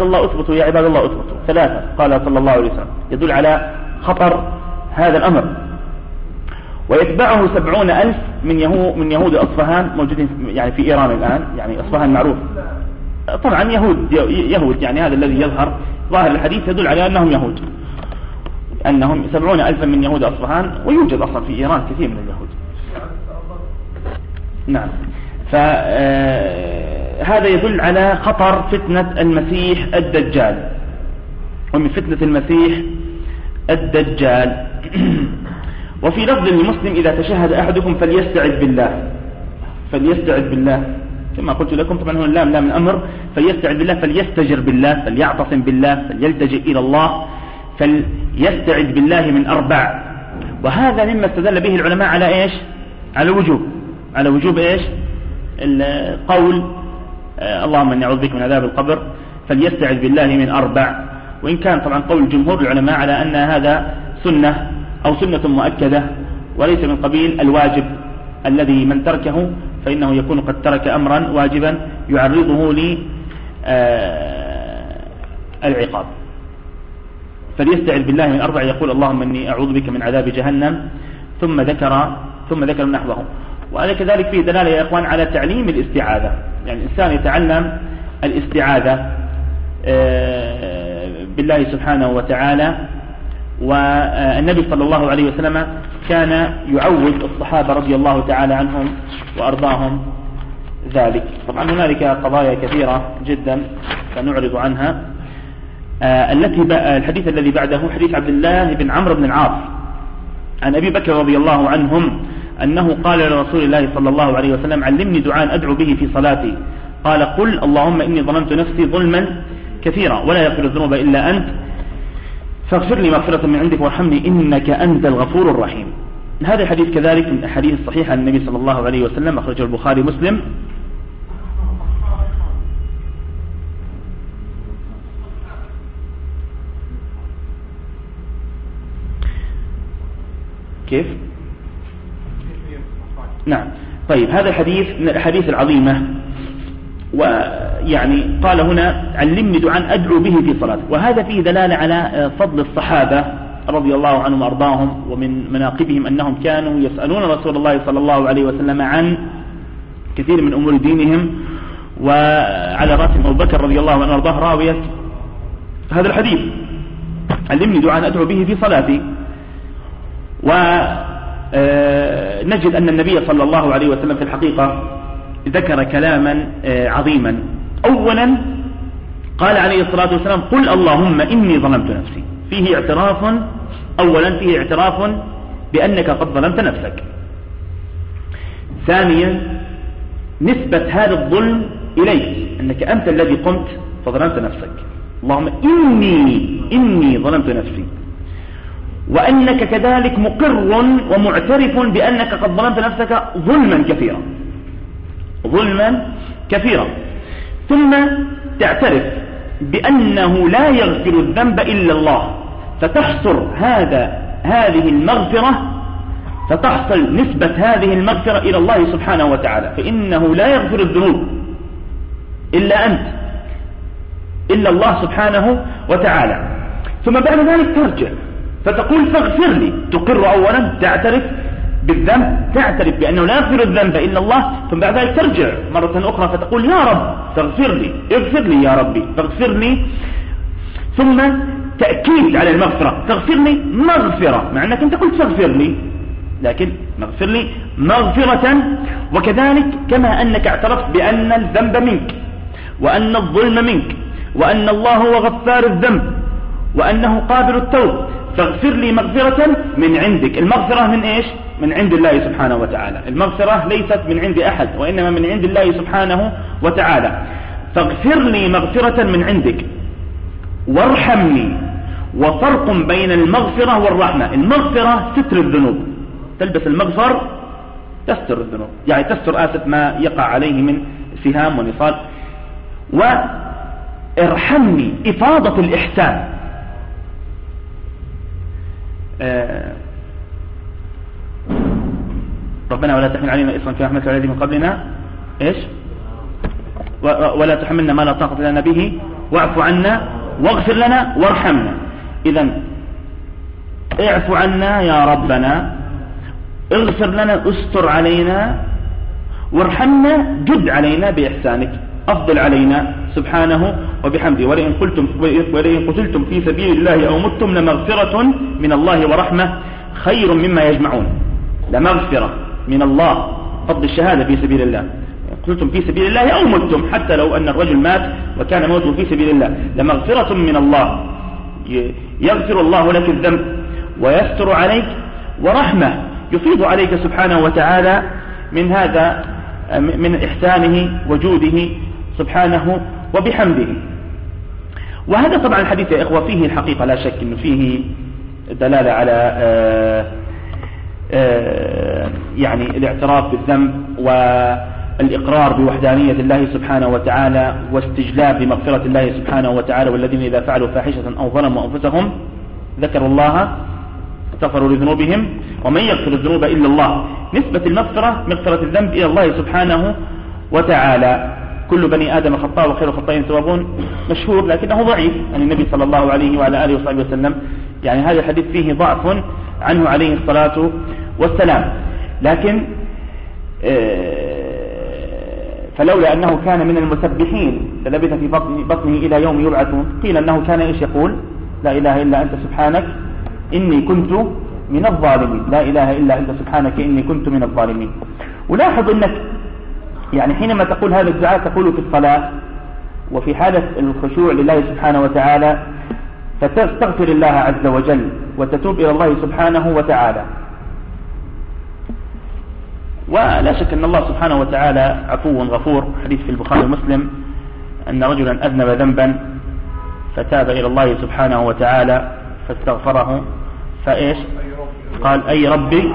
ثلاثة قال صلى الله عليه وسلم يدل على خطر هذا الأمر. ويتبعه 70,000 من يهود أصفهان موجودين يعني في إيران الآن. يعني أصفهان معروف طبعا يهود يعني هذا الذي يظهر ظاهر الحديث يدل على أنهم يهود. أنهم 70,000 من يهود أصفهان ويوجد أصلا في إيران كثير من اليهود. نعم. فهذا يدل على خطر فتنة المسيح الدجال. ومن فتنة المسيح الدجال وفي لفظ لمسلم إذا تشهد أحدكم فليستعذ بالله كما قلت لكم. طبعا هنا لام الأمر فليستعذ بالله فليستجر بالله فليعتصم بالله فليلتجئ إلى الله فليستعذ بالله من 4. وهذا مما استدل به العلماء على إيش على وجوب إيش القول اللهم إني أعوذ بك من عذاب القبر فليستعذ بالله من 4. وإن كان طبعا قول جمهور العلماء على أن هذا سنة أو سنة مؤكدة وليس من قبيل الواجب الذي من تركه فإنه يكون قد ترك أمرا واجبا يعرضه للعقاب. فليستعذ بالله من 4 يقول اللهم إني أعوذ بك من عذاب جهنم ثم ذكر نحوه. وهذا كذلك فيه دلالة يا إخوان على تعليم الاستعاذة. يعني الإنسان يتعلم الاستعاذة بالله سبحانه وتعالى. والنبي صلى الله عليه وسلم كان يعود الصحابة رضي الله تعالى عنهم وأرضاهم ذلك. طبعا هنالك قضايا كثيرة جدا سنعرض عنها. الحديث الذي بعده حديث عبد الله بن عمرو بن العاص عن أبي بكر رضي الله عنهم أنه قال لرسول الله صلى الله عليه وسلم علمني دعاء أدعو به في صلاتي. قال قل اللهم إني ظلمت نفسي ظلما كثيرا ولا يغفر الذنوب إلا أنت فاغفر لي مغفرة من عندك وارحمني إنك أنت الغفور الرحيم. هذا الحديث كذلك من الأحاديث الصحيحة عن النبي صلى الله عليه وسلم، أخرجه البخاري ومسلم. كيف؟ نعم. طيب هذا الحديث من الأحاديث العظيمة، ويعني قال هنا علمني دعاء أدعو به في صلاة، وهذا فيه دلالة على فضل الصحابة رضي الله عنهم وأرضاهم، ومن مناقبهم أنهم كانوا يسألون رسول الله صلى الله عليه وسلم عن كثير من أمور دينهم، وعلى رأسهم أبو بكر رضي الله عنه وأرضاه راوية هذا الحديث علمني دعاء أدعو به في صلاتي. ونجد أن النبي صلى الله عليه وسلم في الحقيقة ذكر كلاما عظيما. أولا قال عليه الصلاة والسلام قل اللهم إني ظلمت نفسي، فيه اعتراف، أولا فيه اعتراف بأنك قد ظلمت نفسك. ثانيا نسبة هذا الظلم إليك، أنك أنت الذي قمت فظلمت نفسك، اللهم إني ظلمت نفسي، وأنك كذلك مقر ومعترف بأنك قد ظلمت نفسك ظلما كثيرا. ثم تعترف بأنه لا يغفر الذنب إلا الله، فتحصر هذه المغفرة، فتحصل نسبة هذه المغفرة إلى الله سبحانه وتعالى، فإنه لا يغفر الذنوب إلا أنت، إلا الله سبحانه وتعالى. ثم بعد ذلك ترجع فتقول فاغفر لي، تقر أولا، تعترف بالذنب، تعترف بأنه لا يغفر الذنب إلا الله، ثم بعد ذلك ترجع مرة أخرى فتقول يا رب فاغفر لي، اغفر لي يا ربي فاغفر لي. ثم تأكيد على المغفرة، تغفر لي مغفرة، مع أنك أنت قلت فاغفر لي، لكن مغفر لي مغفرة. وكذلك كما أنك اعترفت بأن الذنب منك، وأن الظلم منك، وأن الله هو غفار الذنب، وأنه قابل التوب، فاغفر لي مغفرة من عندك. المغفرة من إيش؟ من عند الله سبحانه وتعالى. المغفرة ليست من عند أحد، وإنما من عند الله سبحانه وتعالى. فاغفر لي مغفرة من عندك وارحمني. وفرق بين المغفرة والرحمة. المغفرة ستر الذنوب، تلبس المغفر تستر الذنوب، يعني تستر ما يقع عليه من سهام ونصال. وارحمني إفاضة الإحسان. ربنا ولا تحمل علينا إصرا كما حملت على الذين من قبلنا إيش؟ ولا تحملنا ما لا طاقة لنا به واعف عنا واغفر لنا وارحمنا. إذن اعف عنا يا ربنا، اغفر لنا، استر علينا، وارحمنا، جد علينا بإحسانك، أفضل علينا سبحانه وبحمده. ولئن قتلتم في سبيل الله أو متم لمغفرة من الله ورحمة خير مما يجمعون. لمغفرة من الله، فضل الشهادة في سبيل الله. قتلتم في سبيل الله أو متم، حتى لو أن الرجل مات وكان موته في سبيل الله، لمغفرة من الله، يغفر الله لك الذنب ويستر عليك، ورحمة يفيض عليك سبحانه وتعالى من هذا، من إحسانه وجوده سبحانه وبحمده. وهذا طبعا الحديث يا إخوة فيه الحقيقة لا شك أنه فيه دلالة على يعني الاعتراف بالذنب والإقرار بوحدانية الله سبحانه وتعالى، واستجلاب بمغفرة الله سبحانه وتعالى. والذين إذا فعلوا فاحشة أو ظلموا أنفسهم ذكروا الله استغفروا لذنوبهم ومن يغفر الذنوب إلا الله. نسبة المغفرة، مغفرة الذنب، إلى الله سبحانه وتعالى. كل بني آدم خطاء وخير الخطائين توابون، مشهور لكنه ضعيف عن النبي صلى الله عليه وعلى آله وصحبه وسلم، يعني هذا الحديث فيه ضعف عنه عليه الصلاة والسلام. لكن فلولا أنه كان من المسبحين فلبث في بطنه إلى يوم يبعثون، قيل أنه كان إيش يقول؟ لا إله إلا أنت سبحانك إني كنت من الظالمين. لا إله إلا أنت سبحانك إني كنت من الظالمين. ولاحظ أنك يعني حينما تقول هذا الدعاء تقوله في الصلاة وفي حالة الخشوع لله سبحانه وتعالى، فتستغفر الله عز وجل وتتوب إلى الله سبحانه وتعالى. ولا شك أن الله سبحانه وتعالى عفو غفور. حديث في البخاري ومسلم أن رجلا أذنب ذنبا فتاب إلى الله سبحانه وتعالى فاستغفره، فإيش قال أي ربي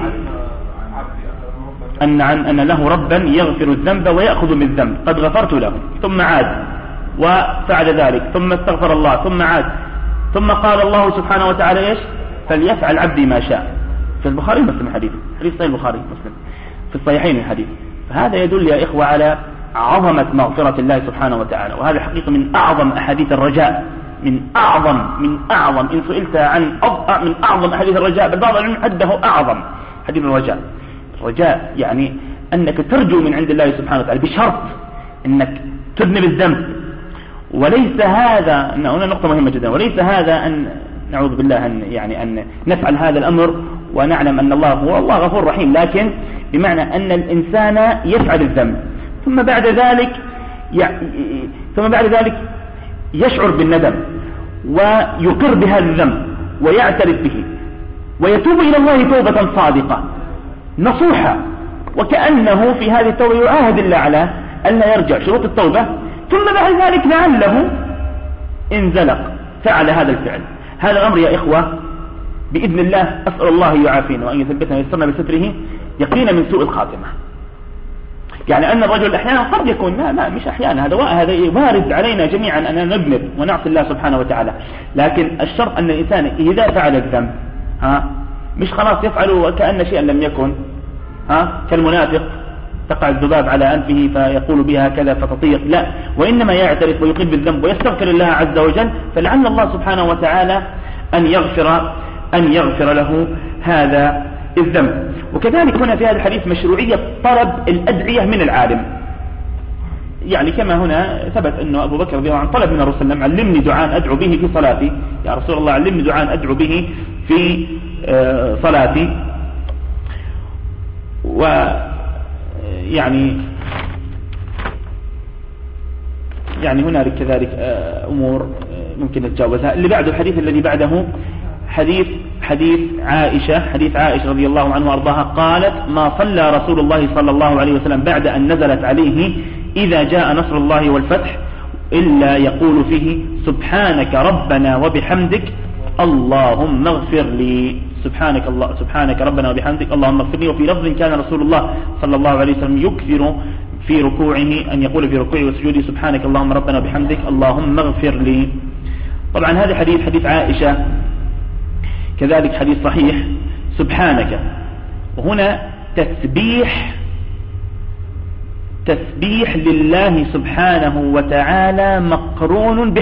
أن له ربا يغفر الذنب ويأخذ من الذنب قد غفرت له، ثم عاد وفعل ذلك، ثم استغفر الله، ثم عاد، ثم قال الله سبحانه وتعالى إيش فليفعل عبدي ما شاء. في البخاري ومسلم حديث صحيح البخاري ومسلم في الصحيحين الحديث. فهذا يدل يا إخوة على عظمة مغفرة الله سبحانه وتعالى، وهذا حقيقة من أعظم أحاديث الرجاء، من أعظم إن سئلت عن من أعظم أحاديث الرجاء، بل بعض العلم عده أعظم حديث الرجاء. الرجاء يعني أنك ترجو من عند الله سبحانه وتعالى بشرط أنك تذنب الذنب، وليس هذا هنا نقطة مهمة جدا، وليس هذا أن نعوذ بالله أن نفعل هذا الأمر ونعلم أن الله غفور رحيم، لكن بمعنى أن الإنسان يفعل الذنب ثم بعد ذلك يشعر بالندم ويقر بهذا الذنب ويعترف به ويتوب إلى الله توبة صادقة نصوحة، وكأنه في هذه التوبة يعاهد الله على أن لا يرجع شروط التوبة، ثم بعد ذلك لعله انزلق فعل هذا الفعل. هذا الأمر يا إخوة بإذن الله أسأل الله يعافينا وأن يثبتنا ويسرنا بستره يقينا من سوء الخاتمة. يعني أن الرجل أحيانا قد يكون مش أحيانا، هذا وارد علينا جميعا أن نذنب ونعصي الله سبحانه وتعالى، لكن الشرط أن الإنسان إذا فعل الذنب مش خلاص يفعل وكأن شيئا لم يكن، كالمنافق تقع الذباب على أنفه فيقول بها كذا فتطير، لا، وإنما يعترف ويقر بالذنب ويستغفر الله عز وجل، فلعل الله سبحانه وتعالى أن يغفر له هذا الذنب. وكذلك هنا في هذا الحديث مشروعية طلب الأدعية من العالم، يعني كما هنا ثبت أنه أبو بكر رضي الله عنه طلب من الرسول صلى الله عليه وسلم علمني دعاء أدعو به في صلاتي، يا رسول الله علمني دعاء أدعو به في صلاتي. ويعني هنالك كذلك أمور ممكن نتجاوزها. اللي بعده الحديث الذي بعده حديث عائشة رضي الله عنها وارضاها قالت ما صلى رسول الله صلى الله عليه وسلم بعد أن نزلت عليه إذا جاء نصر الله والفتح إلا يقول فيه سبحانك ربنا وبحمدك اللهم اغفر لي، سبحانك ربنا وبحمدك اللهم اغفر لي. وفي لفظ كان رسول الله صلى الله عليه وسلم يكثر في ركوعه أن يقول في ركوعه وسجوده سبحانك اللهم ربنا وبحمدك اللهم اغفر لي. طبعا هذا حديث عائشة كذلك حديث صحيح سبحانك، وهنا تسبيح لله سبحانه وتعالى مقرون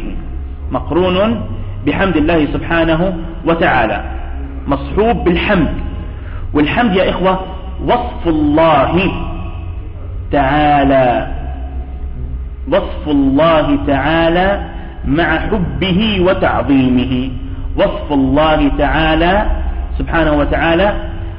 بحمد الله سبحانه وتعالى، مصحوب بالحمد. والحمد يا إخوة وصف الله تعالى مع حبه وتعظيمه، وصف الله تعالى سبحانه وتعالى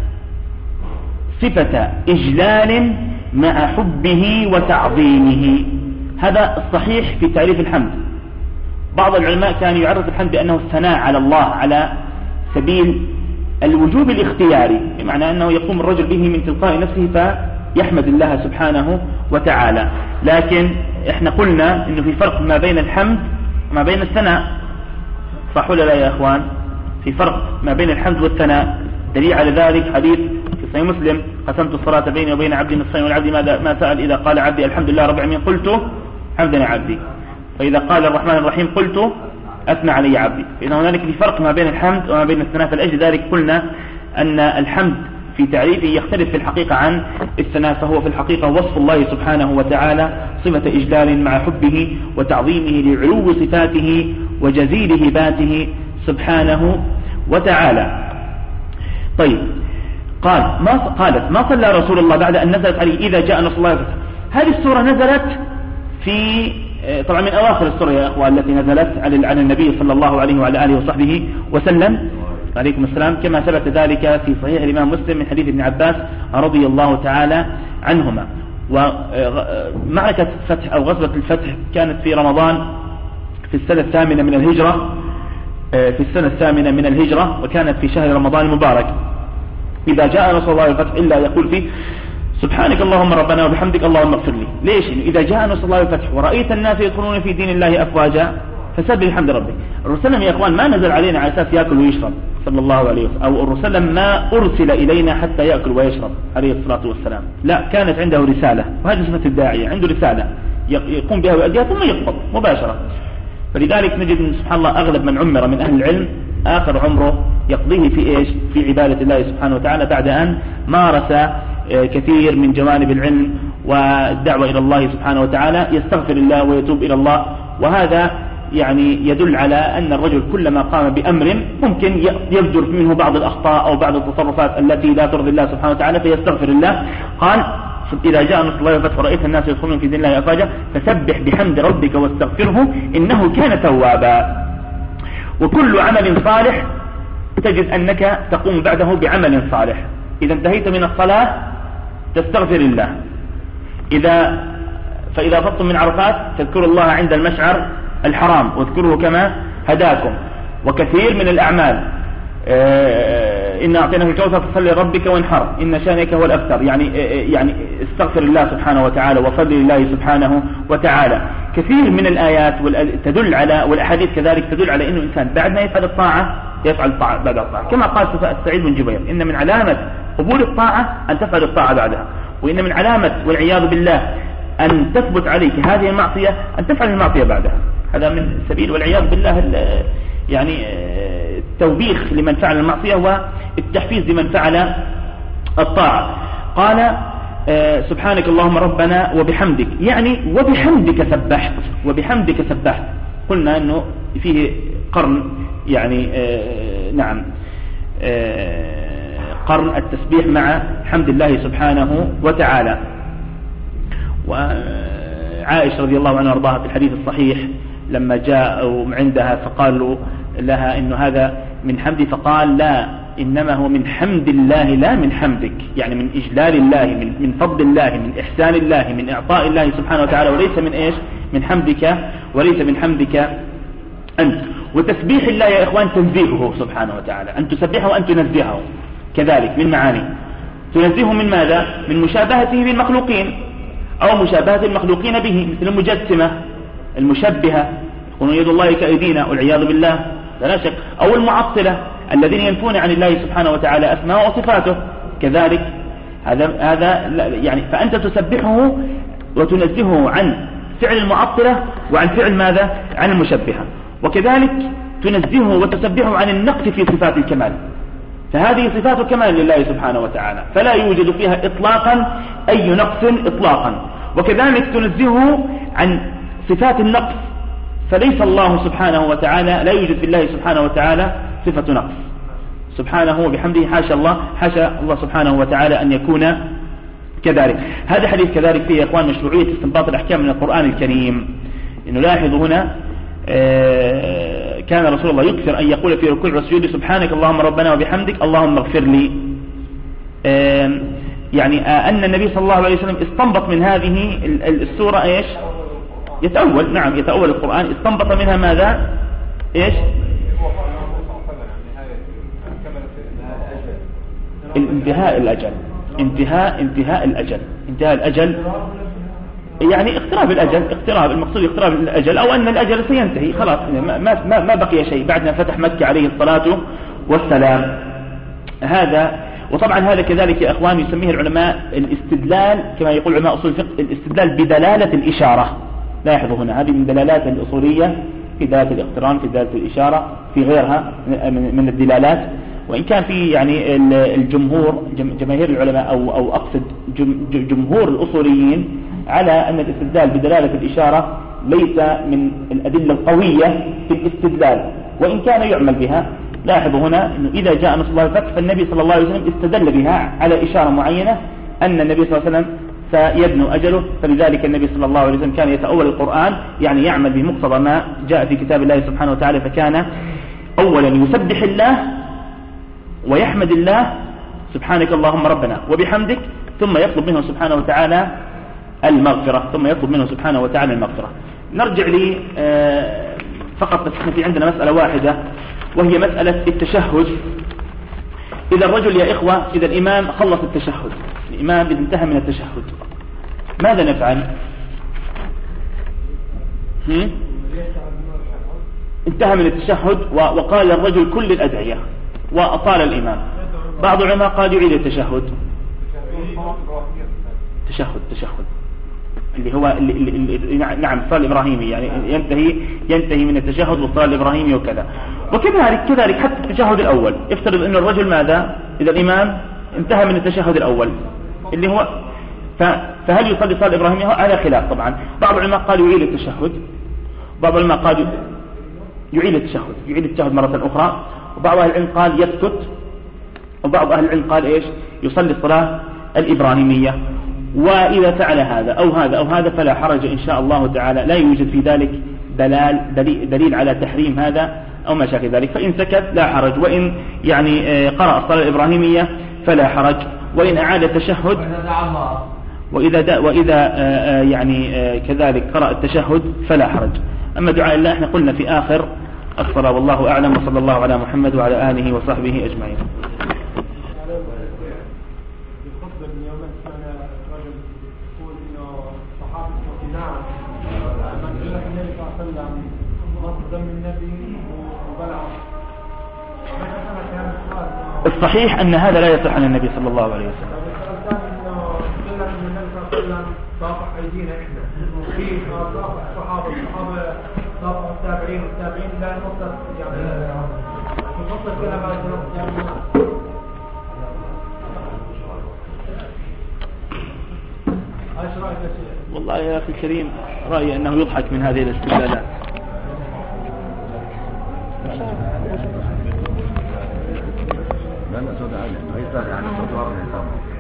صفة إجلال مع حبه وتعظيمه. هذا الصحيح في تعريف الحمد. بعض العلماء كانوا يعرف الحمد بأنه الثناء على الله على سبيل الوجوب الاختياري، بمعنى أنه يقوم الرجل به من تلقاء نفسه فيحمد الله سبحانه وتعالى. لكن احنا قلنا انه في فرق ما بين الحمد وما بين الثناء، صح ولا لا يا اخوان؟ في فرق ما بين الحمد والثناء. دليل على ذلك حديث في صحيح مسلم قسمت الصلاة بيني وبين عبدي نصفين والعبد ما سأل إذا قال عبدي الحمد لله رب العالمين قلت حمدنا عبدي، وإذا قال الرحمن الرحيم قلت أثنى علي عبدي. فإذا هنالك في فرق ما بين الحمد وما بين الثناء، فلأجل ذلك قلنا أن الحمد في تعريفه يختلف في الحقيقة عن الثناء، فهو في الحقيقة وصف الله سبحانه وتعالى صفة إجلال مع حبه وتعظيمه لعلو صفاته وجزيل هباته سبحانه وتعالى. طيب قالت ما صلى رسول الله بعد أن نزلت عليه إذا جاء نصر الله والفتح. هذه السورة نزلت في طبعا من أواخر السورة يا أخوة التي نزلت على النبي صلى الله عليه وعلى آله وصحبه وسلم عليكم السلام، كما ثبت ذلك في صحيح الإمام مسلم من حديث ابن عباس رضي الله تعالى عنهما. ومعركة فتح أو غزوة الفتح كانت في رمضان في السنة الثامنة من الهجرة، وكانت في شهر رمضان المبارك. إذا جاء نصر الله والفتح إلا يقول فيه سبحانك اللهم ربنا وبحمدك اللهم اغفر لي. ليش؟ إذا جاء نصر الله والفتح ورأيت الناس يدخلون في دين الله أفواجا فسبح بحمد ربك. الرسول يا إخوان ما نزل علينا على أساس يأكل ويشرب صلى الله عليه وسلم، أو الرسول ما أرسل إلينا حتى يأكل ويشرب عليه الصلاة والسلام، لا، كانت عنده رسالة، وهذه صفة الداعية، عنده رسالة يقوم بها ويؤديها ثم يقبض مباشرة. فلذلك نجد سبحان الله أغلب من عمر من أهل العلم آخر عمره يقضيه في إيش؟ في عبادة الله سبحانه وتعالى، بعد أن مارس كثير من جوانب العلم والدعوة إلى الله سبحانه وتعالى، يستغفر الله ويتوب إلى الله. وهذا يعني يدل على أن الرجل كلما قام بأمر ممكن يصدر منه بعض الأخطاء أو بعض التصرفات التي لا ترضي الله سبحانه وتعالى فيستغفر الله. قال إذا جاء نصر الله والفتح ورأيت الناس يدخلون في دين الله أفواجا فسبح بحمد ربك واستغفره إنه كان توابا. وكل عمل صالح تجد أنك تقوم بعده بعمل صالح. إذا انتهيت من الصلاة تستغفر الله، فإذا فضتم من عرفات تذكروا الله عند المشعر الحرام واذكروه كما هداكم. وكثير من الأعمال إن أعطيناك الكوثر فصل لربك وانحر إن شانك هو الأبتر، يعني استغفر الله سبحانه وتعالى وصل لله سبحانه وتعالى. كثير من الآيات تدل على والأحاديث كذلك تدل على إنه الإنسان بعد ما يفعل الطاعة يفعل الطاعة بعد الطاعة، كما قال سعيد بن جبير إن من علامة قبول الطاعة أن تفعل الطاعة بعدها، وإن من علامة والعياذ بالله أن تثبت عليك هذه المعصية أن تفعل المعصية بعدها. هذا من سبيل والعياذ بالله يعني التوبيخ لمن فعل المعصية والتحفيز لمن فعل الطاعة. قال سبحانك اللهم ربنا وبحمدك، يعني وبحمدك سبحت، وبحمدك سبحت. قلنا أنه فيه قرن يعني نعم قرن التسبيح مع حمد الله سبحانه وتعالى. وعائشة رضي الله عنها وارضاها في الحديث الصحيح لما جاءوا عندها فقالوا لها إنه هذا من حمدي، فقال لا، إنما هو من حمد الله لا من حمدك، يعني من إجلال الله، من فضل الله، من إحسان الله، من إعطاء الله سبحانه وتعالى، وليس من إيش؟ من حمدك، وليس من حمدك أنت. وتسبيح الله يا إخوان تنزيهه سبحانه وتعالى، أن تسبحه وأن تنزهه كذلك من معاني. تنزهه من ماذا؟ من مشابهته بالمخلوقين أو مشابهة المخلوقين به، مثل المجسمة المشبهة يقولون يد الله كأيدينا والعياذ بالله لا شك، أو المعطلة الذين ينفون عن الله سبحانه وتعالى أسماء وصفاته كذلك. هذا يعني فأنت تسبحه وتنزهه عن فعل المعطلة وعن فعل ماذا؟ عن المشبهة. وكذلك تنزهه وتسبحه عن النقص في صفات الكمال، فهذه صفات الكمال لله سبحانه وتعالى فلا يوجد فيها إطلاقا أي نقص إطلاقا. وكذلك تنزهه عن صفات النقص، فليس الله سبحانه وتعالى لا يوجد في الله سبحانه وتعالى صفة نقص سبحانه وبحمده، حاشا الله سبحانه وتعالى أن يكون كذلك. هذا حديث كذلك فيه يا إخوان مشروعية استنباط الأحكام من القرآن الكريم. إنه لاحظوا هنا كان رسول الله يكثر أن يقول في ركوع والسجود سبحانك اللهم ربنا وبحمدك اللهم اغفر لي. يعني أن النبي صلى الله عليه وسلم استنبط من هذه السورة إيش؟ يتأول، نعم يتأول القرآن، استنبط منها ماذا؟ إيش؟ انتهاء الأجل، انتهاء الأجل يعني اقتراب الأجل، المقصود اقتراب الأجل، أو أن الأجل سينتهي خلاص، ما بقي شيء بعد ما فتح مكة عليه الصلاة والسلام. هذا وطبعا هذا كذلك يا أخوان يسميه العلماء الاستدلال، كما يقول علماء أصول الفقه الاستدلال بدلالة الإشارة. لاحظوا هنا هذه من دلالات الأصولية، في دلالة الاقتران، في دلالة الإشارة، في غيرها من الدلالات. وإن كان في يعني الجمهور جماهير العلماء أو أقصد جمهور الأصوليين على أن الاستدلال بدلالة الإشارة ليس من الأدلة القوية في الاستدلال، وإن كان يعمل بها. لاحظوا هنا أنه إذا جاء نصر الله الفتح فالنبي صلى الله عليه وسلم استدل بها على إشارة معينة أن النبي صلى الله عليه وسلم سيدنو أجله، فلذلك النبي صلى الله عليه وسلم كان يتأول القرآن، يعني يعمل بمقتضى ما جاء في كتاب الله سبحانه وتعالى. فكان أولا يسبح الله ويحمد الله سبحانك اللهم ربنا وبحمدك، ثم يطلب منه سبحانه وتعالى المغفرة. نرجع لي فقط، بس في عندنا مسألة واحدة وهي مسألة التشهد. إذا الرجل يا إخوة، إذا الإمام خلص التشهد، الإمام إذا انتهى من التشهد ماذا نفعل؟ انتهى من التشهد وقال الرجل كل الأدعية وأطال الإمام. بعض العلماء قال يعيد التشهد. تشهد اللي هو نعم الصلاة الإبراهيمي، يعني ينتهي من التشهد والصلاة الإبراهيمي وكذا. وكذلك حتى التشهد الأول، يفترض أن الرجل ماذا إذا الإمام انتهى من التشهد الأول اللي هو فهل يصلي صلاة الإبراهيمية؟ هذا خلاف طبعا. بعض العلماء قالوا يعيد التشهد، بعض العلماء قالوا يعيد التشهد مرة أخرى، وبعض أهل العلم قال يسكت، وبعض أهل العلم قال إيش يصلي الصلاة الإبراهيمية. وإذا فعل هذا أو هذا فلا حرج إن شاء الله تعالى، لا يوجد في ذلك دليل على تحريم هذا أو ما شابه ذلك. فإن سكت لا حرج، وإن يعني قرأ الصلاة الإبراهيمية فلا حرج، وإن أعاد التشهد وإذا يعني كذلك قرأ التشهد فلا حرج. أما دعاء الله احنا قلنا في آخر الصلاة، والله أعلم، وصلى الله على محمد وعلى آله وصحبه أجمعين. الصحيح أن هذا لا يصح عن النبي صلى الله عليه وسلم.
صافح أيدينا إحنا في صافح الصحابة صافح التابعين لا نقصد يعني نقصد كلمات
والله يا أخي الكريم رأيي أنه يضحك من هذه الاستدلالات.
لا لا